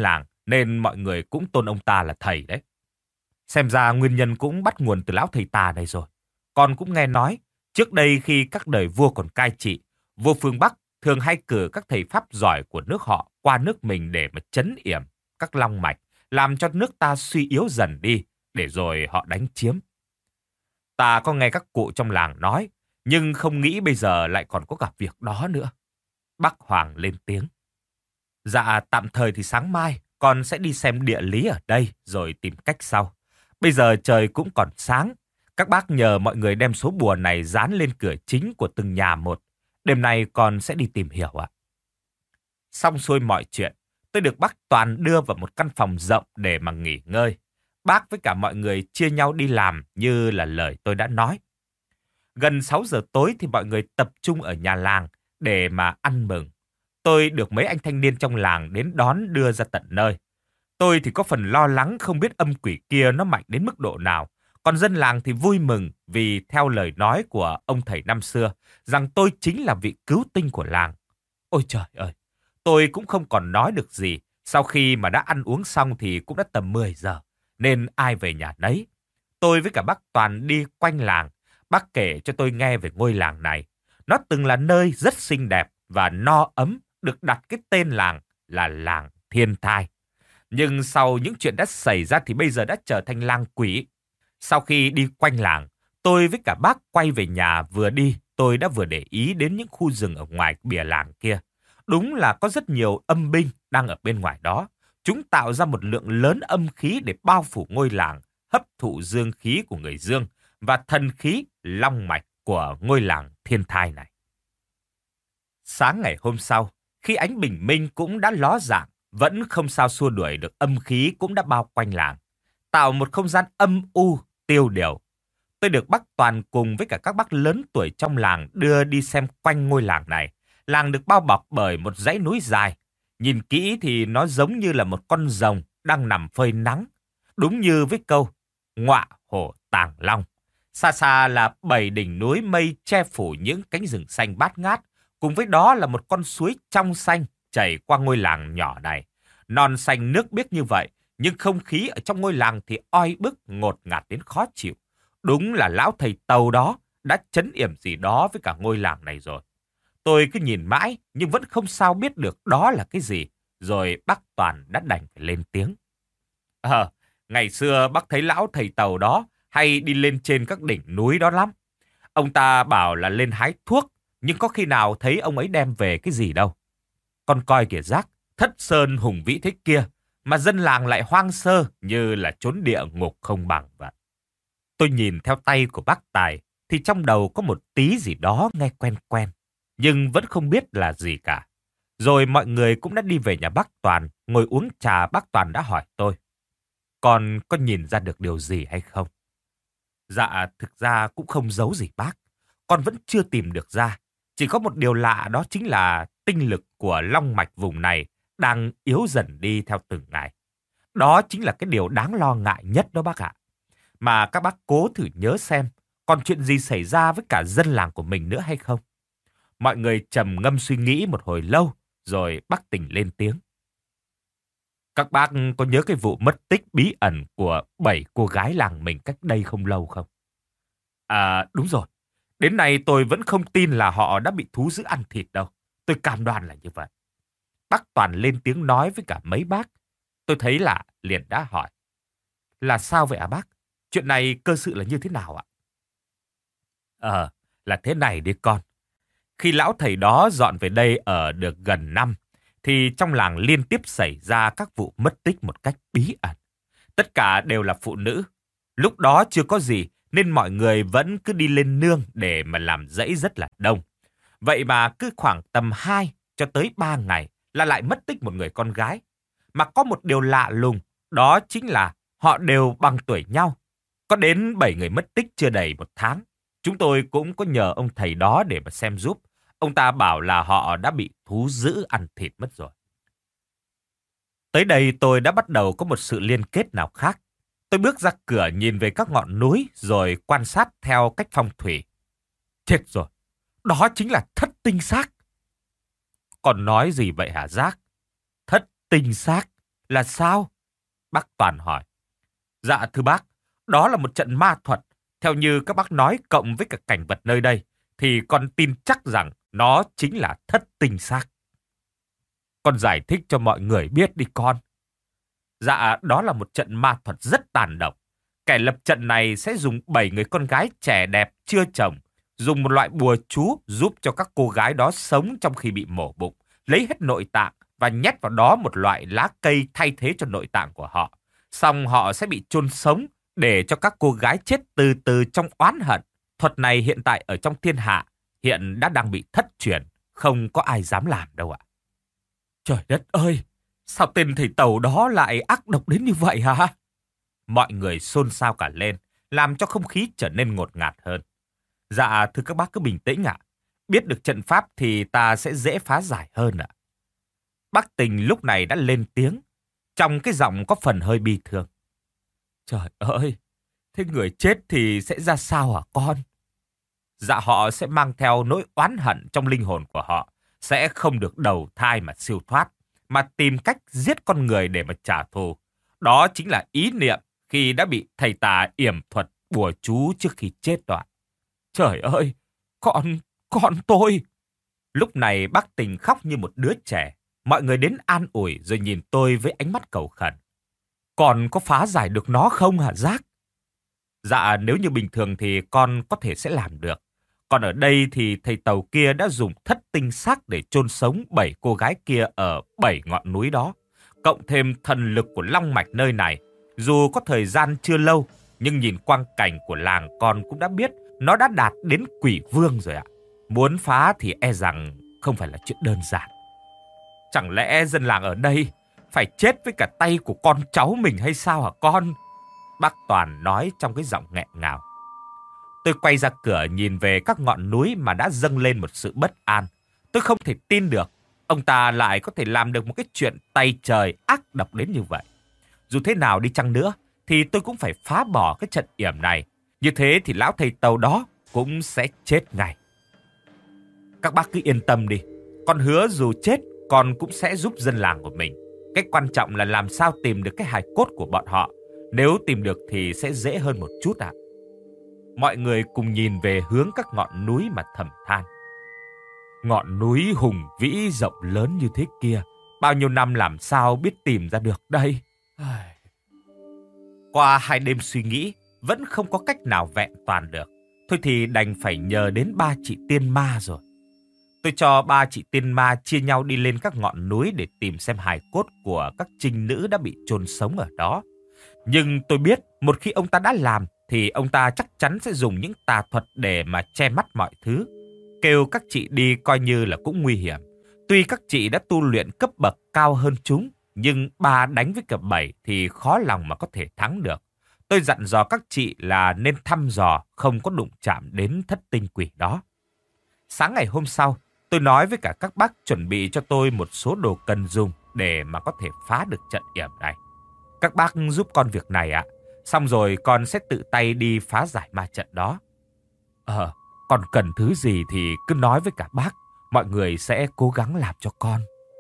nên mọi người cũng tôn ông ta là thầy đấy. Xem ra nguyên nhân cũng bắt nguồn từ lão thầy tà này rồi. Con cũng nghe nói, trước đây khi các đời vua còn cai trị, vua phương Bắc thường hay cử các thầy pháp giỏi của nước họ qua nước mình để mà trấn yểm các long mạch, làm cho nước ta suy yếu dần đi, để rồi họ đánh chiếm. Ta có nghe các cụ trong làng nói, nhưng không nghĩ bây giờ lại còn có gặp việc đó nữa. Bác Hoàng lên tiếng. Dạ, tạm thời thì sáng mai con sẽ đi xem địa lý ở đây rồi tìm cách sau. Bây giờ trời cũng còn sáng. Các bác nhờ mọi người đem số bùa này dán lên cửa chính của từng nhà một. Đêm nay con sẽ đi tìm hiểu ạ. Xong xuôi mọi chuyện, tôi được bác Toàn đưa vào một căn phòng rộng để mà nghỉ ngơi. Bác với cả mọi người chia nhau đi làm như là lời tôi đã nói. Gần sáu giờ tối thì mọi người tập trung ở nhà làng để mà ăn mừng. Tôi được mấy anh thanh niên trong làng đến đón đưa ra tận nơi. Tôi thì có phần lo lắng không biết âm quỷ kia nó mạnh đến mức độ nào. Còn dân làng thì vui mừng vì theo lời nói của ông thầy năm xưa rằng tôi chính là vị cứu tinh của làng. Ôi trời ơi, tôi cũng không còn nói được gì. Sau khi mà đã ăn uống xong thì cũng đã tầm mười giờ, nên ai về nhà nấy. Tôi với cả bác Toàn đi quanh làng. Bác kể cho tôi nghe về ngôi làng này. Nó từng là nơi rất xinh đẹp và no ấm, được đặt cái tên làng là làng Thiên Thai. Nhưng sau những chuyện đã xảy ra thì bây giờ đã trở thành làng quỷ. Sau khi đi quanh làng, tôi với cả bác quay về nhà, vừa đi, tôi đã vừa để ý đến những khu rừng ở ngoài bìa làng kia. Đúng là có rất nhiều âm binh đang ở bên ngoài đó. Chúng tạo ra một lượng lớn âm khí để bao phủ ngôi làng, hấp thụ dương khí của người dương và thần khí long mạch của ngôi làng Thiên Thai này. Sáng ngày hôm sau, khi ánh bình minh cũng đã ló dạng, vẫn không sao xua đuổi được âm khí cũng đã bao quanh làng, tạo một không gian âm u, tiêu điều. Tôi được bác Toàn cùng với cả các bác lớn tuổi trong làng đưa đi xem quanh ngôi làng này. Làng được bao bọc bởi một dãy núi dài. Nhìn kỹ thì nó giống như là một con rồng đang nằm phơi nắng. Đúng như với câu ngọa hổ tàng long. Xa xa là bảy đỉnh núi mây che phủ những cánh rừng xanh bát ngát. Cùng với đó là một con suối trong xanh chảy qua ngôi làng nhỏ này. Non xanh nước biếc như vậy, nhưng không khí ở trong ngôi làng thì oi bức, ngột ngạt đến khó chịu. Đúng là lão thầy Tàu đó đã trấn yểm gì đó với cả ngôi làng này rồi. Tôi cứ nhìn mãi nhưng vẫn không sao biết được đó là cái gì. Rồi bác Toàn đã đành phải lên tiếng. Ờ, ngày xưa bác thấy lão thầy Tàu đó hay đi lên trên các đỉnh núi đó lắm. Ông ta bảo là lên hái thuốc, nhưng có khi nào thấy ông ấy đem về cái gì đâu. Con coi kìa Giác, thất sơn hùng vĩ thế kia, mà dân làng lại hoang sơ như là chốn địa ngục không bằng vậy. Tôi nhìn theo tay của bác Tài thì trong đầu có một tí gì đó nghe quen quen, nhưng vẫn không biết là gì cả. Rồi mọi người cũng đã đi về nhà bác Toàn, ngồi uống trà. Bác Toàn đã hỏi tôi, con có nhìn ra được điều gì hay không? Dạ, thực ra cũng không giấu gì bác. Con vẫn chưa tìm được ra. Chỉ có một điều lạ, đó chính là tinh lực của long mạch vùng này đang yếu dần đi theo từng ngày. Đó chính là cái điều đáng lo ngại nhất đó bác ạ. Mà các bác cố thử nhớ xem còn chuyện gì xảy ra với cả dân làng của mình nữa hay không. Mọi người trầm ngâm suy nghĩ một hồi lâu, rồi bác Tình lên tiếng. Các bác có nhớ cái vụ mất tích bí ẩn của bảy cô gái làng mình cách đây không lâu không? À, đúng rồi. Đến nay tôi vẫn không tin là họ đã bị thú dữ ăn thịt đâu. Tôi cam đoan là như vậy. Bác Toàn lên tiếng nói với cả mấy bác. Tôi thấy lạ, liền đã hỏi. Là sao vậy à bác? Chuyện này cơ sự là như thế nào ạ? Ờ, là thế này đi con. Khi lão thầy đó dọn về đây ở được gần năm, thì trong làng liên tiếp xảy ra các vụ mất tích một cách bí ẩn. Tất cả đều là phụ nữ. Lúc đó chưa có gì, nên mọi người vẫn cứ đi lên nương để mà làm rẫy rất là đông. Vậy mà cứ khoảng tầm hai cho tới ba ngày là lại mất tích một người con gái. Mà có một điều lạ lùng, đó chính là họ đều bằng tuổi nhau. Có đến bảy người mất tích chưa đầy một tháng. Chúng tôi cũng có nhờ ông thầy đó để mà xem giúp. Ông ta bảo là họ đã bị thú dữ ăn thịt mất rồi. Tới đây tôi đã bắt đầu có một sự liên kết nào khác. Tôi bước ra cửa nhìn về các ngọn núi rồi quan sát theo cách phong thủy. Chết rồi, đó chính là thất tinh xác. Còn nói gì vậy hả Giác? Thất tinh xác Là sao? Bác Toàn hỏi. Dạ thưa bác, đó là một trận ma thuật. Theo như các bác nói cộng với cả cảnh vật nơi đây, thì con tin chắc rằng nó chính là thất tinh xác. Con giải thích cho mọi người biết đi con. Dạ, đó là một trận ma thuật rất tàn độc. Kẻ lập trận này sẽ dùng bảy người con gái trẻ đẹp chưa chồng, dùng một loại bùa chú giúp cho các cô gái đó sống trong khi bị mổ bụng, lấy hết nội tạng và nhét vào đó một loại lá cây thay thế cho nội tạng của họ. Xong họ sẽ bị chôn sống để cho các cô gái chết từ từ trong oán hận. Thuật này hiện tại ở trong thiên hạ, hiện đã đang bị thất truyền, không có ai dám làm đâu ạ. Trời đất ơi, sao tên thầy Tàu đó lại ác độc đến như vậy hả? Mọi người xôn xao cả lên, làm cho không khí trở nên ngột ngạt hơn. Dạ, thưa các bác cứ bình tĩnh ạ. Biết được trận pháp thì ta sẽ dễ phá giải hơn ạ. Bác Tình lúc này đã lên tiếng, trong cái giọng có phần hơi bi thương. Trời ơi, thế người chết thì sẽ ra sao hả con? Dạ, họ sẽ mang theo nỗi oán hận trong linh hồn của họ, sẽ không được đầu thai mà siêu thoát, mà tìm cách giết con người để mà trả thù. Đó chính là ý niệm khi đã bị thầy tà yểm thuật bùa chú trước khi chết đoạn. Trời ơi, con, con tôi. Lúc này bác Tình khóc như một đứa trẻ. Mọi người đến an ủi rồi nhìn tôi với ánh mắt cầu khẩn. Con có phá giải được nó không hả Giác? Dạ, nếu như bình thường thì con có thể sẽ làm được. Còn ở đây thì thầy Tàu kia đã dùng thất tinh xác để chôn sống bảy cô gái kia ở bảy ngọn núi đó. Cộng thêm thần lực của long mạch nơi này. Dù có thời gian chưa lâu, nhưng nhìn quang cảnh của làng con cũng đã biết nó đã đạt đến quỷ vương rồi ạ. Muốn phá thì e rằng không phải là chuyện đơn giản. Chẳng lẽ dân làng ở đây phải chết với cả tay của con cháu mình hay sao hả con? Bác Toàn nói trong cái giọng nghẹn ngào. Tôi quay ra cửa nhìn về các ngọn núi mà đã dâng lên một sự bất an. Tôi không thể tin được ông ta lại có thể làm được một cái chuyện tay trời ác độc đến như vậy. Dù thế nào đi chăng nữa thì tôi cũng phải phá bỏ cái trận yểm này. Như thế thì lão thầy Tàu đó cũng sẽ chết ngay. Các bác cứ yên tâm đi. Con hứa dù chết con cũng sẽ giúp dân làng của mình. Cái quan trọng là làm sao tìm được cái hài cốt của bọn họ. Nếu tìm được thì sẽ dễ hơn một chút ạ. Mọi người cùng nhìn về hướng các ngọn núi mà thầm than. Ngọn núi hùng vĩ rộng lớn như thế kia, bao nhiêu năm làm sao biết tìm ra được đây? Qua hai đêm suy nghĩ, vẫn không có cách nào vẹn toàn được. Thôi thì đành phải nhờ đến ba chị tiên ma rồi. Tôi cho ba chị tiên ma chia nhau đi lên các ngọn núi để tìm xem hài cốt của các trinh nữ đã bị chôn sống ở đó. Nhưng tôi biết một khi ông ta đã làm thì ông ta chắc chắn sẽ dùng những tà thuật để mà che mắt mọi thứ. Kêu các chị đi coi như là cũng nguy hiểm. Tuy các chị đã tu luyện cấp bậc cao hơn chúng, nhưng ba đánh với cả bảy thì khó lòng mà có thể thắng được. Tôi dặn dò các chị là nên thăm dò, không có đụng chạm đến thất tinh quỷ đó. Sáng ngày hôm sau, tôi nói với cả các bác chuẩn bị cho tôi một số đồ cần dùng để mà có thể phá được trận yểm này. Các bác giúp con việc này ạ. Xong rồi con sẽ tự tay đi phá giải ma trận đó. Ờ, còn cần thứ gì thì cứ nói với cả bác. Mọi người sẽ cố gắng làm cho con.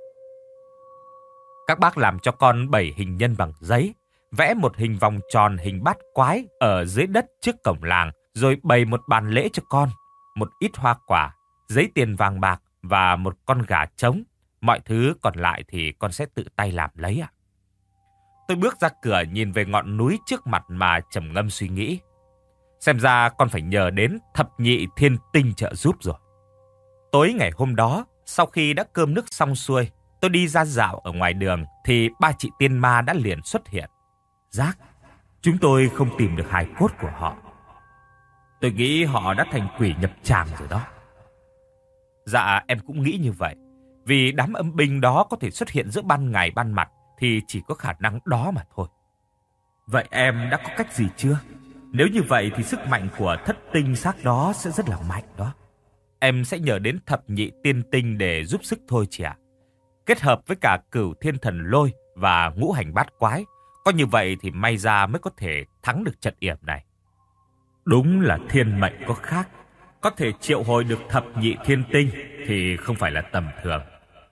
Các bác làm cho con bảy hình nhân bằng giấy. Vẽ một hình vòng tròn hình bát quái ở dưới đất trước cổng làng. Rồi bày một bàn lễ cho con. Một ít hoa quả, giấy tiền vàng bạc và một con gà trống. Mọi thứ còn lại thì con sẽ tự tay làm lấy ạ. Tôi bước ra cửa nhìn về ngọn núi trước mặt mà trầm ngâm suy nghĩ. Xem ra con phải nhờ đến thập nhị thiên tinh trợ giúp rồi. Tối ngày hôm đó, sau khi đã cơm nước xong xuôi, tôi đi ra dạo ở ngoài đường thì ba chị tiên ma đã liền xuất hiện. Giác, chúng tôi không tìm được hài cốt của họ. Tôi nghĩ họ đã thành quỷ nhập tràng rồi đó. Dạ, em cũng nghĩ như vậy. Vì đám âm binh đó có thể xuất hiện giữa ban ngày ban mặt thì chỉ có khả năng đó mà thôi. Vậy em đã có cách gì chưa? Nếu như vậy thì sức mạnh của thất tinh xác đó sẽ rất là mạnh đó. Em sẽ nhờ đến thập nhị tiên tinh để giúp sức thôi chị ạ. Kết hợp với cả cửu thiên thần lôi và ngũ hành bát quái. Có như vậy thì may ra mới có thể thắng được trận yểm này. Đúng là thiên mệnh có khác. Có thể triệu hồi được thập nhị thiên tinh thì không phải là tầm thường.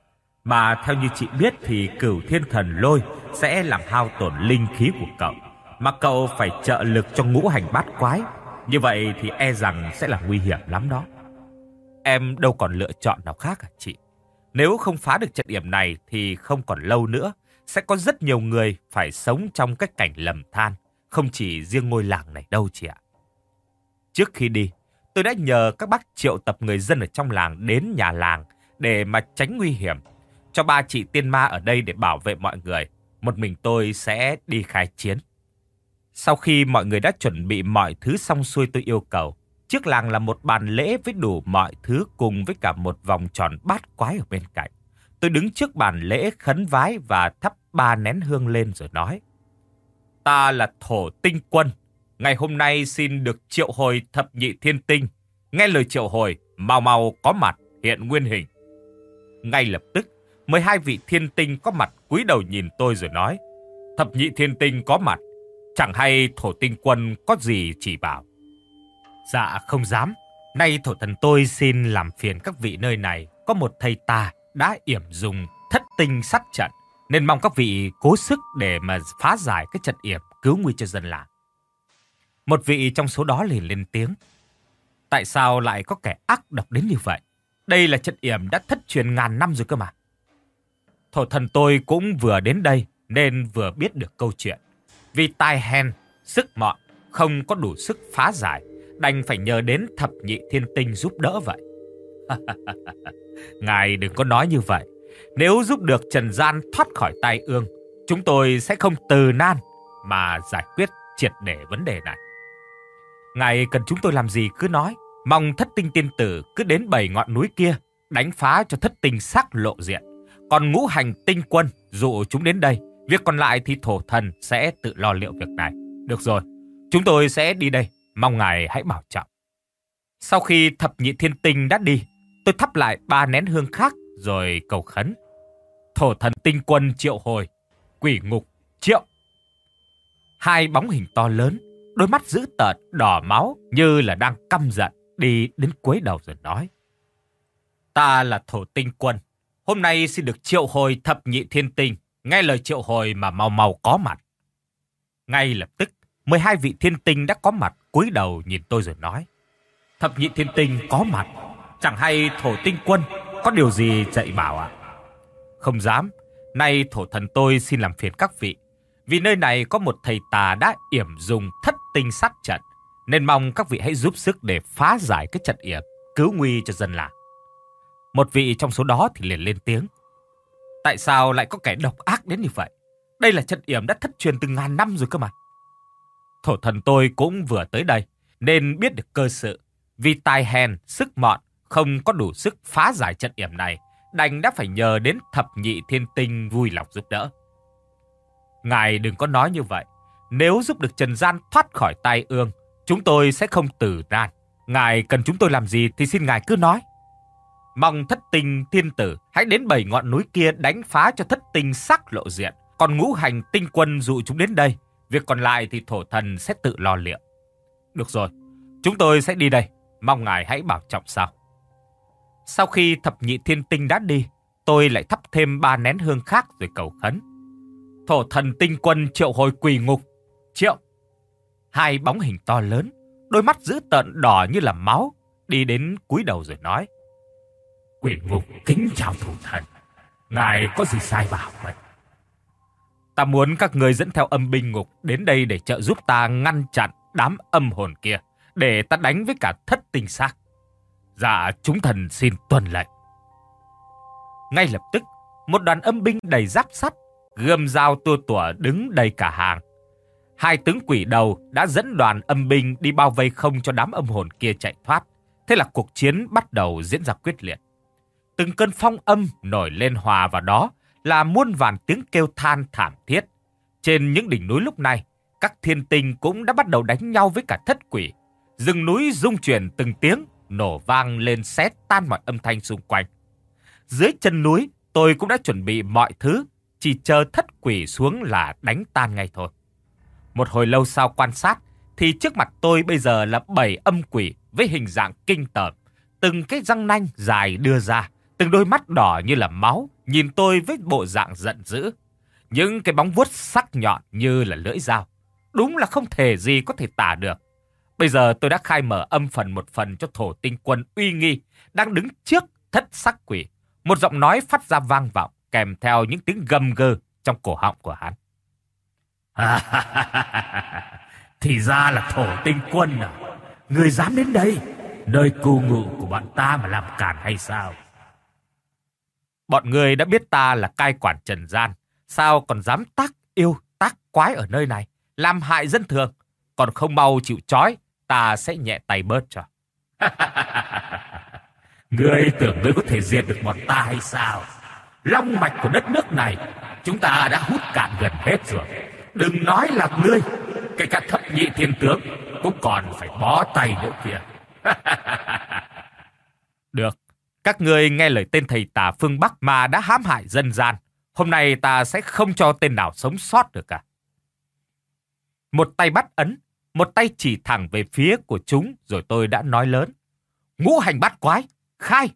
Mà theo như chị biết thì Cửu Thiên Thần Lôi sẽ làm hao tổn linh khí của cậu, mà cậu phải trợ lực cho ngũ hành bát quái. Như vậy thì e rằng sẽ là nguy hiểm lắm đó. Em đâu còn lựa chọn nào khác à chị? Nếu không phá được trận yểm này thì không còn lâu nữa sẽ có rất nhiều người phải sống trong cái cảnh lầm than, không chỉ riêng ngôi làng này đâu chị ạ. Trước khi đi, tôi đã nhờ các bác triệu tập người dân ở trong làng đến nhà làng để mà tránh nguy hiểm, cho ba chị tiên ma ở đây để bảo vệ mọi người. Một mình tôi sẽ đi khai chiến. Sau khi mọi người đã chuẩn bị mọi thứ xong xuôi, tôi yêu cầu trước làng là một bàn lễ với đủ mọi thứ cùng với cả một vòng tròn bát quái ở bên cạnh. Tôi đứng trước bàn lễ khấn vái và thắp ba nén hương lên rồi nói: Ta là Thổ Tinh Quân, ngày hôm nay xin được triệu hồi thập nhị thiên tinh. Nghe lời triệu hồi, mau mau có mặt hiện nguyên hình. Ngay lập tức, mười hai vị thiên tinh có mặt cúi đầu nhìn tôi rồi nói: Thập nhị thiên tinh có mặt, chẳng hay Thổ Tinh Quân có gì chỉ bảo. Dạ không dám. Nay thổ thần tôi xin làm phiền các vị nơi này có một thầy tà đã yểm dùng thất tinh sát trận, nên mong các vị cố sức để mà phá giải cái trận yểm, cứu nguy cho dân làng. Một vị trong số đó liền lên tiếng: Tại sao lại có kẻ ác độc đến như vậy? Đây là trận yểm đã thất truyền ngàn năm rồi cơ mà. Thổ thần tôi cũng vừa đến đây nên vừa biết được câu chuyện. Vì tai hèn, sức mọn, không có đủ sức phá giải, đành phải nhờ đến thập nhị thiên tinh giúp đỡ vậy. Ngài đừng có nói như vậy. Nếu giúp được Trần gian thoát khỏi tai ương, chúng tôi sẽ không từ nan mà giải quyết triệt để vấn đề này. Ngài cần chúng tôi làm gì cứ nói. Mong thất tinh tiên tử cứ đến bảy ngọn núi kia đánh phá cho thất tinh xác lộ diện. Còn ngũ hành tinh quân dụ chúng đến đây, việc còn lại thì thổ thần sẽ tự lo liệu việc này. Được rồi, chúng tôi sẽ đi đây. Mong ngài hãy bảo trọng. Sau khi thập nhị thiên tinh đã đi, tôi thắp lại ba nén hương khác rồi cầu khấn: Thổ thần tinh quân triệu hồi, quỷ ngục triệu. Hai bóng hình to lớn, đôi mắt dữ tợn đỏ máu như là đang căm giận, đi đến cuối đầu rồi nói: Ta là Thổ Tinh Quân, hôm nay xin được triệu hồi thập nhị thiên tinh. Nghe lời triệu hồi mà mau mau có mặt. Ngay lập tức, mười hai vị thiên tinh đã có mặt cúi đầu nhìn tôi rồi nói: Thập nhị thiên tinh có mặt, chẳng hay Thổ Tinh Quân có điều gì dạy bảo ạ? Không dám. Nay thổ thần tôi xin làm phiền các vị, vì nơi này có một thầy tà đã yểm dùng thất tinh sát trận, nên mong các vị hãy giúp sức để phá giải cái trận yểm, cứu nguy cho dân làng. Một vị trong số đó thì liền lên tiếng: Tại sao lại có kẻ độc ác đến như vậy? Đây là trận yểm đã thất truyền từ ngàn năm rồi cơ mà. Thổ thần tôi cũng vừa tới đây nên biết được cơ sự. Vì tài hèn, sức mọn, không có đủ sức phá giải trận yểm này, đành đã phải nhờ đến thập nhị thiên tinh vui lòng giúp đỡ. Ngài đừng có nói như vậy. Nếu giúp được Trần gian thoát khỏi tai ương, chúng tôi sẽ không từ nan. Ngài cần chúng tôi làm gì thì xin ngài cứ nói. Mong thất tinh thiên tử hãy đến bảy ngọn núi kia đánh phá cho thất tinh sắc lộ diện. Còn ngũ hành tinh quân dụ chúng đến đây, việc còn lại thì thổ thần sẽ tự lo liệu. Được rồi, chúng tôi sẽ đi đây. Mong ngài hãy bảo trọng sau. Sau khi thập nhị thiên tinh đã đi, tôi lại thắp thêm ba nén hương khác rồi cầu khấn: Thổ thần tinh quân triệu hồi quỷ ngục triệu. Hai bóng hình to lớn, đôi mắt dữ tợn đỏ như là máu, đi đến cúi đầu rồi nói: Quỷ ngục kính chào thủ thần, ngài có gì sai bảo vậy? Ta muốn các người dẫn theo âm binh ngục đến đây để trợ giúp ta ngăn chặn đám âm hồn kia, để ta đánh với cả thất tinh xác. Dạ, chúng thần xin tuân lệnh. Ngay lập tức, một đoàn âm binh đầy giáp sắt, gươm dao tua tủa đứng đầy cả hàng. Hai tướng quỷ đầu đã dẫn đoàn âm binh đi bao vây không cho đám âm hồn kia chạy thoát. Thế là cuộc chiến bắt đầu diễn ra quyết liệt. Từng cơn phong âm nổi lên hòa vào đó là muôn vàn tiếng kêu than thảm thiết. Trên những đỉnh núi lúc này, các thiên tinh cũng đã bắt đầu đánh nhau với cả thất quỷ. Rừng núi rung chuyển từng tiếng, nổ vang lên xé tan mọi âm thanh xung quanh. Dưới chân núi, tôi cũng đã chuẩn bị mọi thứ, chỉ chờ thất quỷ xuống là đánh tan ngay thôi. Một hồi lâu sau quan sát, thì trước mặt tôi bây giờ là bảy âm quỷ với hình dạng kinh tởm. Từng cái răng nanh dài đưa ra, từng đôi mắt đỏ như là máu, nhìn tôi với bộ dạng giận dữ. Những cái bóng vuốt sắc nhọn như là lưỡi dao. Đúng là không thể gì có thể tả được. Bây giờ tôi đã khai mở âm phần một phần cho thổ tinh quân uy nghi đang đứng trước thất sắc quỷ. Một giọng nói phát ra vang vọng kèm theo những tiếng gầm gừ trong cổ họng của hắn. Thì ra là thổ tinh quân à? Người dám đến đây, nơi cư ngụ của bọn ta mà làm cản hay sao? Bọn người đã biết ta là cai quản trần gian, sao còn dám tác yêu tác quái ở nơi này, làm hại dân thường, còn không mau chịu trói, ta sẽ nhẹ tay bớt cho. Ngươi tưởng ngươi có thể diệt được bọn ta hay sao? Long mạch của đất nước này chúng ta đã hút cạn gần hết rồi. Đừng nói là ngươi, kể cả thập nhị thiên tướng cũng còn phải bó tay nữa kìa. Được, các ngươi nghe lời tên thầy tà phương Bắc mà đã hãm hại dân gian. Hôm nay ta sẽ không cho tên nào sống sót được cả. Một tay bắt ấn, một tay chỉ thẳng về phía của chúng, rồi tôi đã nói lớn. Ngũ hành bát quái, khai!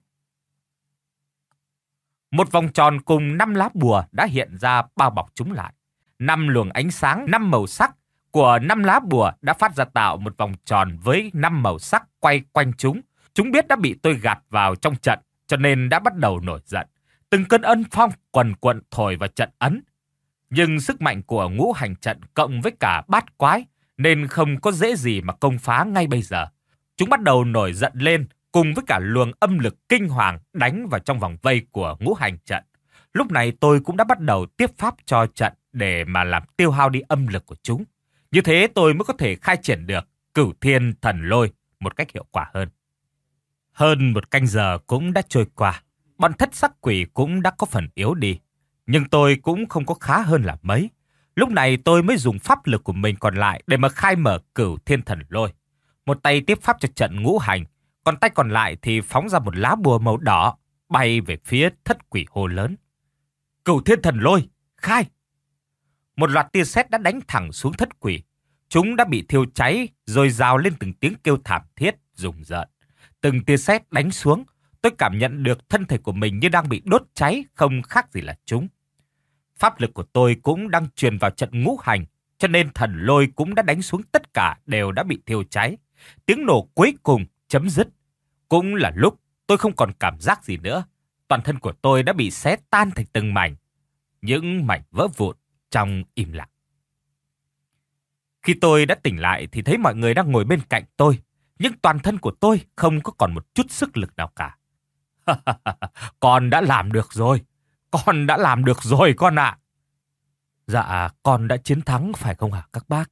Một vòng tròn cùng năm lá bùa đã hiện ra bao bọc chúng lại. Năm luồng ánh sáng, năm màu sắc của năm lá bùa đã phát ra tạo một vòng tròn với năm màu sắc quay quanh chúng. Chúng biết đã bị tôi gạt vào trong trận, cho nên đã bắt đầu nổi giận. Từng cơn ân phong quần quận thổi vào trận ấn. Nhưng sức mạnh của ngũ hành trận cộng với cả bát quái nên không có dễ gì mà công phá ngay bây giờ. Chúng bắt đầu nổi giận lên cùng với cả luồng âm lực kinh hoàng đánh vào trong vòng vây của ngũ hành trận. Lúc này tôi cũng đã bắt đầu tiếp pháp cho trận để mà làm tiêu hao đi âm lực của chúng. Như thế tôi mới có thể khai triển được cửu thiên thần lôi một cách hiệu quả hơn. Hơn một canh giờ cũng đã trôi qua. Bọn thất sắc quỷ cũng đã có phần yếu đi. Nhưng tôi cũng không có khá hơn là mấy. Lúc này tôi mới dùng pháp lực của mình còn lại để mà khai mở cửu thiên thần lôi. Một tay tiếp pháp cho trận ngũ hành, còn tay còn lại thì phóng ra một lá bùa màu đỏ, bay về phía thất quỷ hô lớn. Cửu thiên thần lôi, khai! Một loạt tia sét đã đánh thẳng xuống thất quỷ. Chúng đã bị thiêu cháy rồi rào lên từng tiếng kêu thảm thiết, rùng rợn. Từng tia sét đánh xuống, tôi cảm nhận được thân thể của mình như đang bị đốt cháy, không khác gì là chúng. Pháp lực của tôi cũng đang truyền vào trận ngũ hành, cho nên thần lôi cũng đã đánh xuống, tất cả đều đã bị thiêu cháy. Tiếng nổ cuối cùng chấm dứt. Cũng là lúc tôi không còn cảm giác gì nữa. Toàn thân của tôi đã bị xé tan thành từng mảnh. Những mảnh vỡ vụn trong im lặng. Khi tôi đã tỉnh lại thì thấy mọi người đang ngồi bên cạnh tôi. Nhưng toàn thân của tôi không có còn một chút sức lực nào cả. Con đã làm được rồi. Con đã làm được rồi con ạ. Dạ, con đã chiến thắng phải không hả các bác?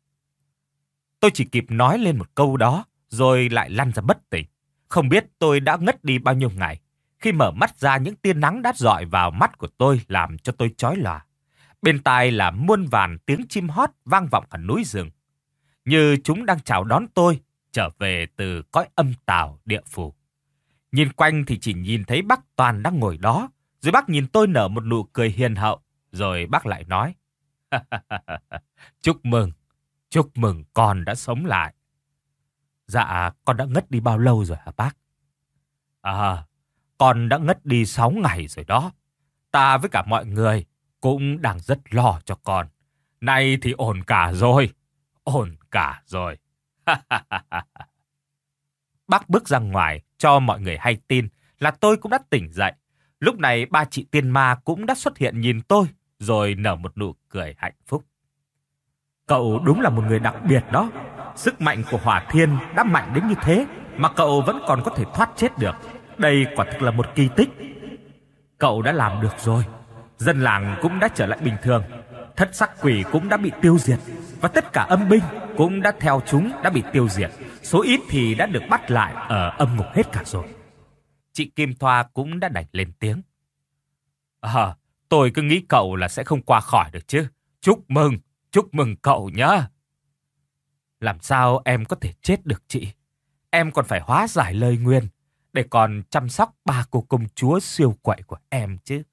Tôi chỉ kịp nói lên một câu đó rồi lại lăn ra bất tỉnh. Không biết tôi đã ngất đi bao nhiêu ngày. Khi mở mắt ra, những tia nắng đã rọi vào mắt của tôi làm cho tôi chói lòa. Bên tai là muôn vàn tiếng chim hót vang vọng cả núi rừng. Như chúng đang chào đón tôi trở về từ cõi âm tào địa phủ. Nhìn quanh thì chỉ nhìn thấy bác Toàn đang ngồi đó. Rồi bác nhìn tôi nở một nụ cười hiền hậu. Rồi bác lại nói. Chúc mừng, chúc mừng con đã sống lại. Dạ, con đã ngất đi bao lâu rồi hả bác? À, con đã ngất đi sáu ngày rồi đó. Ta với cả mọi người cũng đang rất lo cho con. Nay thì ổn cả rồi, ổn cả rồi. Bác bước ra ngoài cho mọi người hay tin là tôi cũng đã tỉnh dậy. Lúc này ba chị tiên ma cũng đã xuất hiện nhìn tôi, rồi nở một nụ cười hạnh phúc. Cậu đúng là một người đặc biệt đó. Sức mạnh của hỏa thiên đã mạnh đến như thế mà cậu vẫn còn có thể thoát chết được. Đây quả thực là một kỳ tích. Cậu đã làm được rồi. Dân làng cũng đã trở lại bình thường. Thất sắc quỷ cũng đã bị tiêu diệt. Và tất cả âm binh cũng đã theo chúng đã bị tiêu diệt. Số ít thì đã được bắt lại ở âm ngục hết cả rồi. Chị Kim Thoa cũng đã đành lên tiếng. À, tôi cứ nghĩ cậu là sẽ không qua khỏi được chứ. Chúc mừng, chúc mừng cậu nhá. Làm sao em có thể chết được chị? Em còn phải hóa giải lời nguyền để còn chăm sóc ba cô công chúa siêu quậy của em chứ.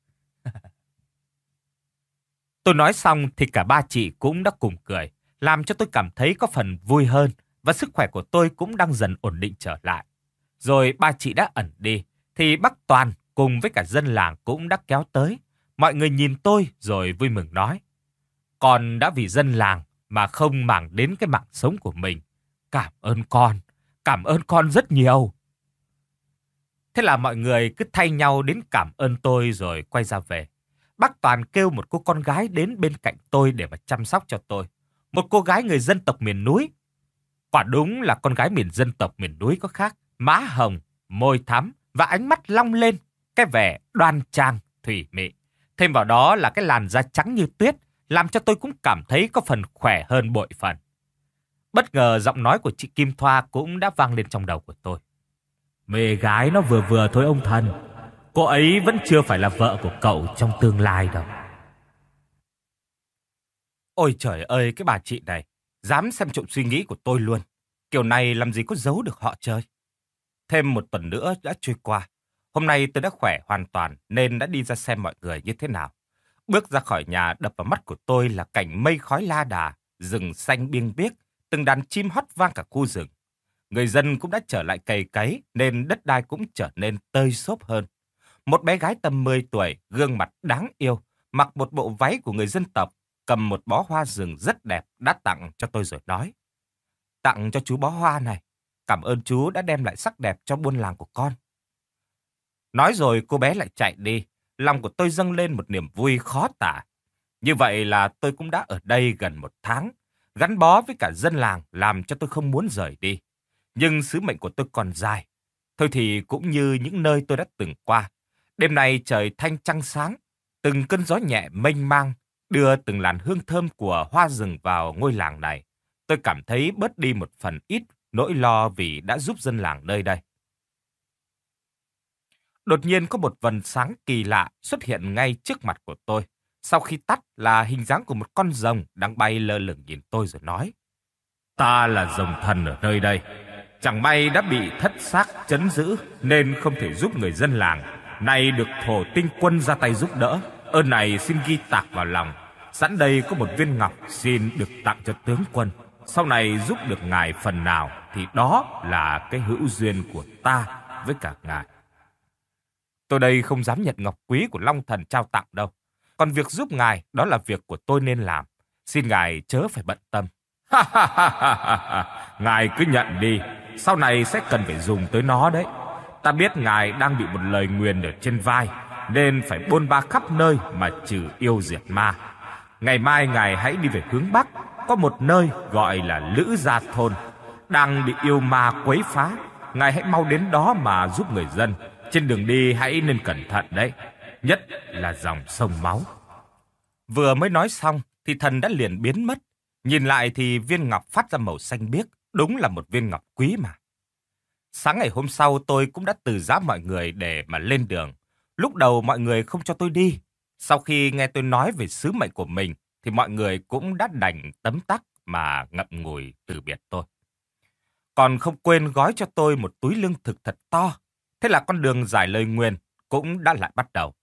Tôi nói xong thì cả ba chị cũng đã cùng cười, làm cho tôi cảm thấy có phần vui hơn và sức khỏe của tôi cũng đang dần ổn định trở lại. Rồi ba chị đã ẩn đi, thì bác Toàn cùng với cả dân làng cũng đã kéo tới. Mọi người nhìn tôi rồi vui mừng nói: "Con đã vì dân làng mà không màng đến cái mạng sống của mình. Cảm ơn con, cảm ơn con rất nhiều." Thế là mọi người cứ thay nhau đến cảm ơn tôi rồi quay ra về. Bác Toàn kêu một cô con gái đến bên cạnh tôi để mà chăm sóc cho tôi. Một cô gái người dân tộc miền núi. Quả đúng là con gái miền dân tộc miền núi có khác. Má hồng, môi thắm và ánh mắt long lên. Cái vẻ đoan trang, thủy mị. Thêm vào đó là cái làn da trắng như tuyết, làm cho tôi cũng cảm thấy có phần khỏe hơn bội phần. Bất ngờ giọng nói của chị Kim Thoa cũng đã vang lên trong đầu của tôi: "Mê gái nó vừa vừa thôi ông thần. Cô ấy vẫn chưa phải là vợ của cậu trong tương lai đâu." Ôi trời ơi, cái bà chị này dám xem trộm suy nghĩ của tôi luôn. Kiểu này làm gì có giấu được họ chơi. Thêm một tuần nữa đã trôi qua. Hôm nay tôi đã khỏe hoàn toàn nên đã đi ra xem mọi người như thế nào. Bước ra khỏi nhà, đập vào mắt của tôi là cảnh mây khói la đà, rừng xanh biêng biếc, từng đàn chim hót vang cả khu rừng. Người dân cũng đã trở lại cày cấy nên đất đai cũng trở nên tơi xốp hơn. Một bé gái tầm mười tuổi, gương mặt đáng yêu, mặc một bộ váy của người dân tộc, cầm một bó hoa rừng rất đẹp đã tặng cho tôi rồi nói: "Tặng cho chú bó hoa này. Cảm ơn chú đã đem lại sắc đẹp cho buôn làng của con." Nói rồi cô bé lại chạy đi. Lòng của tôi dâng lên một niềm vui khó tả. Như vậy là tôi cũng đã ở đây gần một tháng, gắn bó với cả dân làng làm cho tôi không muốn rời đi. Nhưng sứ mệnh của tôi còn dài. Thôi thì cũng như những nơi tôi đã từng qua. Đêm nay trời thanh trăng sáng, từng cơn gió nhẹ mênh mang đưa từng làn hương thơm của hoa rừng vào ngôi làng này. Tôi cảm thấy bớt đi một phần ít nỗi lo vì đã giúp dân làng nơi đây. Đột nhiên có một vầng sáng kỳ lạ xuất hiện ngay trước mặt của tôi. Sau khi tắt là hình dáng của một con rồng đang bay lơ lửng nhìn tôi rồi nói: "Ta là rồng thần ở nơi đây. Chẳng may đã bị thất xác trấn giữ nên không thể giúp người dân làng. Nay được thổ tinh quân ra tay giúp đỡ. Ơn này xin ghi tạc vào lòng. Sẵn đây có một viên ngọc xin được tặng cho tướng quân. Sau này giúp được ngài phần nào thì đó là cái hữu duyên của ta với cả ngài." Tôi đây không dám nhận ngọc quý của Long Thần trao tặng đâu. Còn việc giúp ngài đó là việc của tôi nên làm. Xin ngài chớ phải bận tâm. "Ngài cứ nhận đi. Sau này sẽ cần phải dùng tới nó đấy. Ta biết ngài đang bị một lời nguyền ở trên vai nên phải bôn ba khắp nơi mà trừ yêu diệt ma. Ngày mai ngài hãy đi về hướng Bắc. Có một nơi gọi là Lữ Gia Thôn đang bị yêu ma quấy phá. Ngài hãy mau đến đó mà giúp người dân. Trên đường đi hãy nên cẩn thận đấy. Nhất là dòng sông máu." Vừa mới nói xong thì thần đã liền biến mất. Nhìn lại thì viên ngọc phát ra màu xanh biếc. Đúng là một viên ngọc quý mà. Sáng ngày hôm sau tôi cũng đã từ giã mọi người để mà lên đường. Lúc đầu mọi người không cho tôi đi. Sau khi nghe tôi nói về sứ mệnh của mình thì mọi người cũng đã đành tấm tắc mà ngậm ngùi từ biệt tôi. Còn không quên gói cho tôi một túi lương thực thật to. Thế là con đường giải lời nguyền cũng đã lại bắt đầu.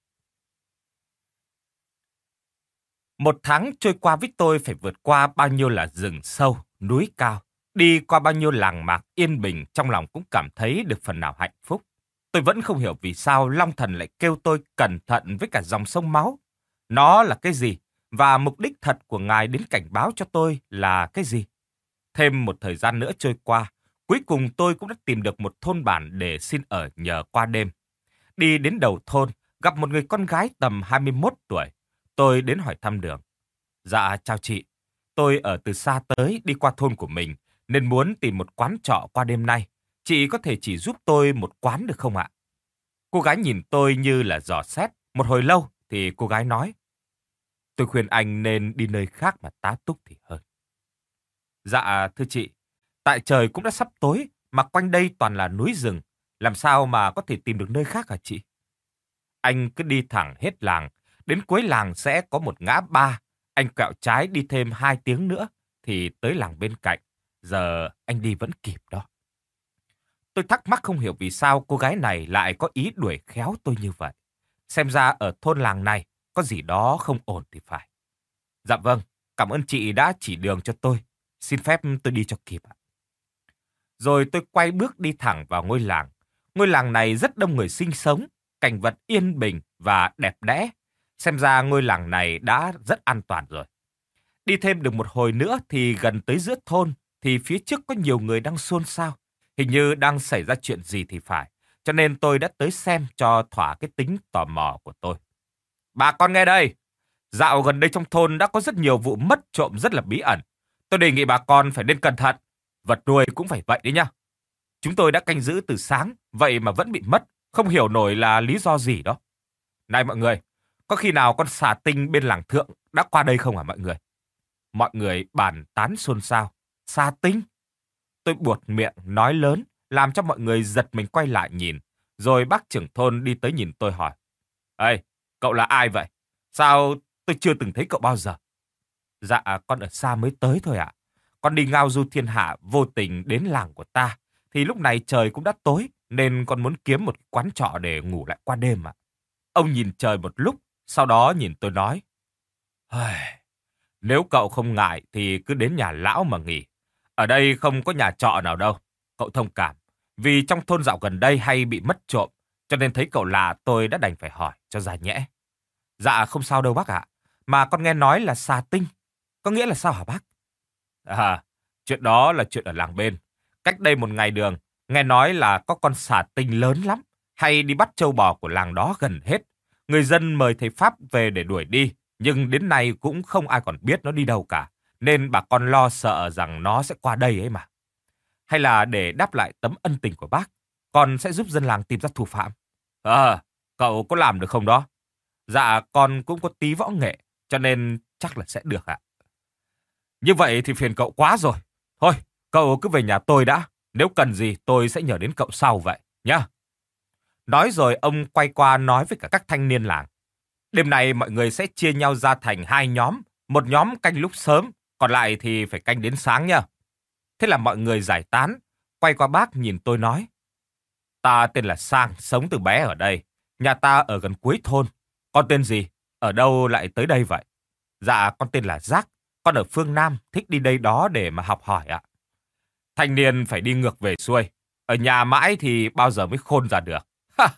Một tháng trôi qua với tôi phải vượt qua bao nhiêu là rừng sâu, núi cao. Đi qua bao nhiêu làng mạc yên bình, trong lòng cũng cảm thấy được phần nào hạnh phúc. Tôi vẫn không hiểu vì sao Long Thần lại kêu tôi cẩn thận với cả dòng sông máu. Nó là cái gì? Và mục đích thật của ngài đến cảnh báo cho tôi là cái gì? Thêm một thời gian nữa trôi qua, cuối cùng tôi cũng đã tìm được một thôn bản để xin ở nhờ qua đêm. Đi đến đầu thôn, gặp một người con gái tầm hai mươi mốt tuổi. Tôi đến hỏi thăm đường. "Dạ, chào chị. Tôi ở từ xa tới đi qua thôn của mình, nên muốn tìm một quán trọ qua đêm nay. Chị có thể chỉ giúp tôi một quán được không ạ?" Cô gái nhìn tôi như là dò xét. Một hồi lâu thì cô gái nói: "Tôi khuyên anh nên đi nơi khác mà tá túc thì hơn." "Dạ, thưa chị, tại trời cũng đã sắp tối, mà quanh đây toàn là núi rừng. Làm sao mà có thể tìm được nơi khác hả chị?" "Anh cứ đi thẳng hết làng. Đến cuối làng sẽ có một ngã ba. Anh quẹo trái đi thêm hai tiếng nữa thì tới làng bên cạnh. Giờ anh đi vẫn kịp đó." Tôi thắc mắc không hiểu vì sao cô gái này lại có ý đuổi khéo tôi như vậy. Xem ra ở thôn làng này có gì đó không ổn thì phải. "Dạ vâng, cảm ơn chị đã chỉ đường cho tôi. Xin phép tôi đi cho kịp ạ." Rồi tôi quay bước đi thẳng vào ngôi làng. Ngôi làng này rất đông người sinh sống. cảnh vật yên bình và đẹp đẽ. Xem ra ngôi làng này đã rất an toàn rồi. Đi thêm được một hồi nữa thì gần tới giữa thôn, thì phía trước có nhiều người đang xôn xao. Hình như đang xảy ra chuyện gì thì phải. Cho nên tôi đã tới xem cho thỏa cái tính tò mò của tôi. Bà con nghe đây, dạo gần đây trong thôn đã có rất nhiều vụ mất trộm rất là bí ẩn. Tôi đề nghị bà con phải nên cẩn thận. Vật nuôi cũng phải vậy đấy nhá. Chúng tôi đã canh giữ từ sáng, vậy mà vẫn bị mất. Không hiểu nổi là lý do gì đó. Này mọi người, có khi nào con xà tinh bên làng Thượng đã qua đây không hả mọi người? Mọi người bàn tán xôn xao. Xà tinh? Tôi buột miệng nói lớn, làm cho mọi người giật mình quay lại nhìn. Rồi bác trưởng thôn đi tới nhìn tôi hỏi. Ê, cậu là ai vậy? Sao tôi chưa từng thấy cậu bao giờ? Dạ, con ở xa mới tới thôi ạ. Con đi ngao du thiên hạ vô tình đến làng của ta. Thì lúc này trời cũng đã tối, nên con muốn kiếm một quán trọ để ngủ lại qua đêm ạ. Ông nhìn trời một lúc, sau đó nhìn tôi nói. Nếu cậu không ngại thì cứ đến nhà lão mà nghỉ. Ở đây không có nhà trọ nào đâu. Cậu thông cảm. Vì trong thôn dạo gần đây hay bị mất trộm, cho nên thấy cậu lạ tôi đã đành phải hỏi cho ra nhẽ. Dạ không sao đâu bác ạ. Mà con nghe nói là xà tinh. Có nghĩa là sao hả bác? À, chuyện đó là chuyện ở làng bên. Cách đây một ngày đường, nghe nói là có con xà tinh lớn lắm. Hay đi bắt trâu bò của làng đó gần hết. Người dân mời thầy Pháp về để đuổi đi. Nhưng đến nay cũng không ai còn biết nó đi đâu cả. Nên bà con lo sợ rằng nó sẽ qua đây ấy mà. Hay là để đáp lại tấm ân tình của bác, con sẽ giúp dân làng tìm ra thủ phạm. Ờ, cậu có làm được không đó? Dạ, con cũng có tí võ nghệ, cho nên chắc là sẽ được ạ. Như vậy thì phiền cậu quá rồi. Thôi, cậu cứ về nhà tôi đã. Nếu cần gì tôi sẽ nhờ đến cậu sau vậy, nhá. Nói rồi ông quay qua nói với cả các thanh niên làng. Đêm nay mọi người sẽ chia nhau ra thành hai nhóm. Một nhóm canh lúc sớm, còn lại thì phải canh đến sáng nha. Thế là mọi người giải tán. Quay qua bác nhìn tôi nói. Ta tên là Sang, sống từ bé ở đây. Nhà ta ở gần cuối thôn. Con tên gì? Ở đâu lại tới đây vậy? Dạ, con tên là Giác. Con ở phương Nam, thích đi đây đó để mà học hỏi ạ. Thanh niên phải đi ngược về xuôi. Ở nhà mãi thì bao giờ mới khôn ra được.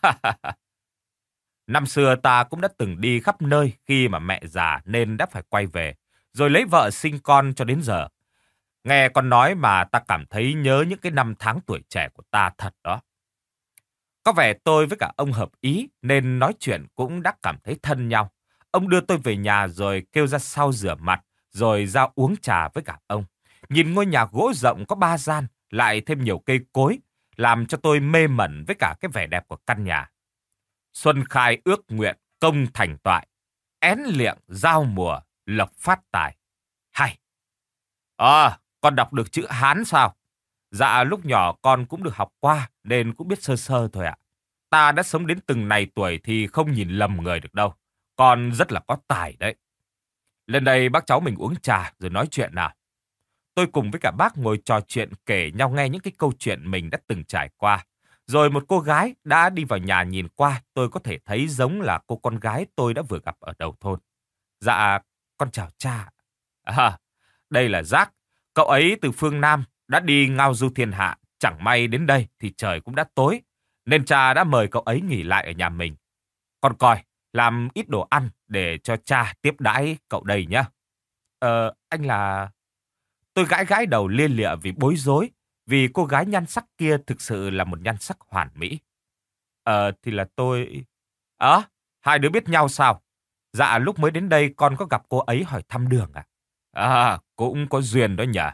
Năm xưa ta cũng đã từng đi khắp nơi khi mà mẹ già nên đã phải quay về. Rồi lấy vợ sinh con cho đến giờ. Nghe con nói mà ta cảm thấy nhớ những cái năm tháng tuổi trẻ của ta thật đó. Có vẻ tôi với cả ông hợp ý nên nói chuyện cũng đã cảm thấy thân nhau. Ông đưa tôi về nhà rồi kêu ra sau rửa mặt rồi ra uống trà với cả ông. Nhìn ngôi nhà gỗ rộng có ba gian lại thêm nhiều cây cối làm cho tôi mê mẩn với cả cái vẻ đẹp của căn nhà. Xuân khai ước nguyện công thành toại, én liệng giao mùa lộc phát tài. Hay! À, con đọc được chữ Hán sao? Dạ, lúc nhỏ con cũng được học qua nên cũng biết sơ sơ thôi ạ. Ta đã sống đến từng này tuổi thì không nhìn lầm người được đâu. Con rất là có tài đấy. Lên đây bác cháu mình uống trà rồi nói chuyện nào. Tôi cùng với cả bác ngồi trò chuyện kể nhau nghe những cái câu chuyện mình đã từng trải qua. Rồi một cô gái đã đi vào nhà nhìn qua, tôi có thể thấy giống là cô con gái tôi đã vừa gặp ở đầu thôn. Dạ, con chào cha. À, đây là Giác. Cậu ấy từ phương Nam đã đi ngao du thiên hạ. Chẳng may đến đây thì trời cũng đã tối. Nên cha đã mời cậu ấy nghỉ lại ở nhà mình. Con coi, làm ít đồ ăn để cho cha tiếp đãi cậu đây nhá. Ờ, anh là... Tôi gãi gãi đầu lia lịa vì bối rối. Vì cô gái nhan sắc kia thực sự là một nhan sắc hoàn mỹ. Ờ, thì là tôi... Ờ, hai đứa biết nhau sao? Dạ, lúc mới đến đây con có gặp cô ấy hỏi thăm đường à? À, cũng có duyên đó nhỉ.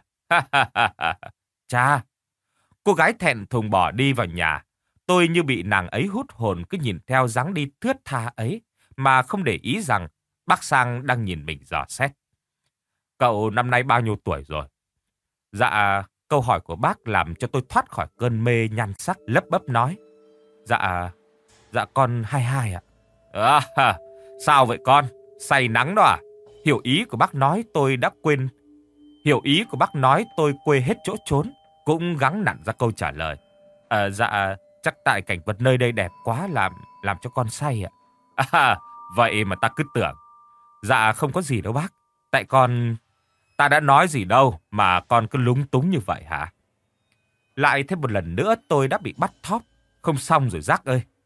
Cha, cô gái thẹn thùng bỏ đi vào nhà. Tôi như bị nàng ấy hút hồn cứ nhìn theo dáng đi thướt tha ấy mà không để ý rằng bác Sang đang nhìn mình dò xét. Cậu năm nay bao nhiêu tuổi rồi? Dạ, câu hỏi của bác làm cho tôi thoát khỏi cơn mê nhan sắc, lấp bấp nói. Dạ, dạ con hai hai ạ. À, sao vậy con? Say nắng đó à? Hiểu ý của bác nói tôi đã quên. Hiểu ý của bác nói tôi quê hết chỗ trốn, cũng gắng nặn ra câu trả lời. À, dạ, chắc tại cảnh vật nơi đây đẹp quá làm làm cho con say ạ. À, vậy mà ta cứ tưởng. Dạ không có gì đâu bác. Tại con... Ta đã nói gì đâu mà con cứ lúng túng như vậy hả? Lại thêm một lần nữa tôi đã bị bắt thóp. Không xong rồi Giác ơi.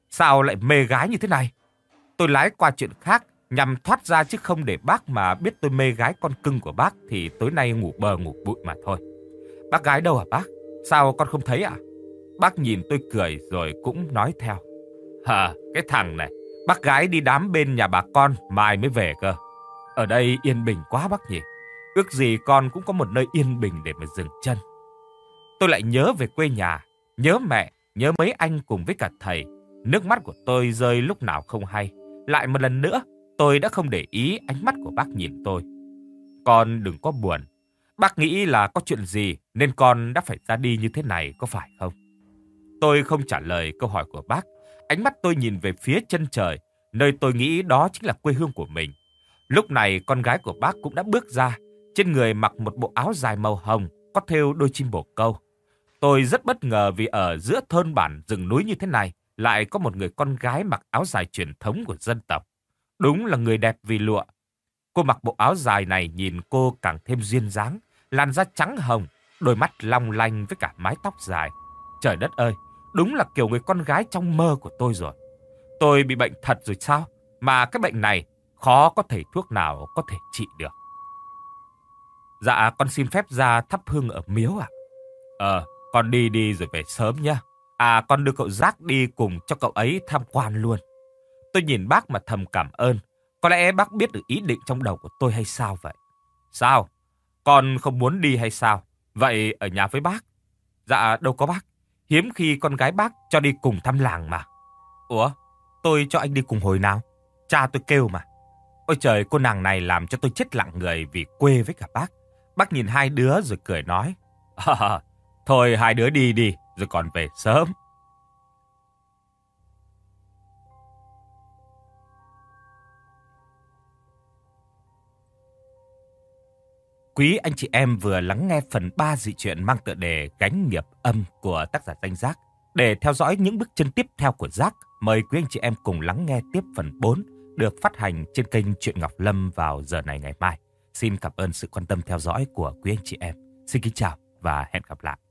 Sao lại mê gái như thế này? Tôi lái qua chuyện khác nhằm thoát ra, chứ không để bác mà biết tôi mê gái con cưng của bác thì tối nay ngủ bờ ngủ bụi mà thôi. Bác gái đâu hả bác? Sao con không thấy ạ? Bác nhìn tôi cười rồi cũng nói theo. Hả, cái thằng này, bác gái đi đám bên nhà bà con, mai mới về cơ. Ở đây yên bình quá bác nhỉ. Ước gì con cũng có một nơi yên bình để mà dừng chân. Tôi lại nhớ về quê nhà, nhớ mẹ, nhớ mấy anh cùng với cả thầy. Nước mắt của tôi rơi lúc nào không hay. Lại một lần nữa, tôi đã không để ý ánh mắt của bác nhìn tôi. Con đừng có buồn. Bác nghĩ là có chuyện gì nên con đã phải ra đi như thế này, có phải không? Tôi không trả lời câu hỏi của bác. Ánh mắt tôi nhìn về phía chân trời, nơi tôi nghĩ đó chính là quê hương của mình. Lúc này con gái của bác cũng đã bước ra. Trên người mặc một bộ áo dài màu hồng, có thêu đôi chim bồ câu. Tôi rất bất ngờ vì ở giữa thôn bản rừng núi như thế này lại có một người con gái mặc áo dài truyền thống của dân tộc. Đúng là người đẹp vì lụa. Cô mặc bộ áo dài này nhìn cô càng thêm duyên dáng, làn da trắng hồng, đôi mắt long lanh với cả mái tóc dài. Trời đất ơi, đúng là kiểu người con gái trong mơ của tôi rồi. Tôi bị bệnh thật rồi sao? Mà cái bệnh này khó có thể thuốc nào có thể trị được. Dạ, con xin phép ra thắp hương ở miếu ạ. Ờ, con đi đi rồi về sớm nhá. À, con đưa cậu Giác đi cùng cho cậu ấy tham quan luôn. Tôi nhìn bác mà thầm cảm ơn. Có lẽ bác biết được ý định trong đầu của tôi hay sao vậy? Sao? Con không muốn đi hay sao? Vậy ở nhà với bác? Dạ, đâu có bác. Hiếm khi con gái bác cho đi cùng thăm làng mà. Ủa? Tôi cho anh đi cùng hồi nào? Cha tôi kêu mà. Ôi trời, cô nàng này làm cho tôi chết lặng người vì quê với cả bác. Bác nhìn hai đứa rồi cười nói. À, thôi hai đứa đi đi, rồi còn về sớm. Quý anh chị em vừa lắng nghe phần ba dị truyện mang tựa đề Gánh nghiệp âm của tác giả Danh Giác. Để theo dõi những bước chân tiếp theo của Giác, mời quý anh chị em cùng lắng nghe tiếp phần bốn được phát hành trên kênh Truyện Ngọc Lâm vào giờ này ngày mai. Xin cảm ơn sự quan tâm theo dõi của quý anh chị em. Xin kính chào và hẹn gặp lại.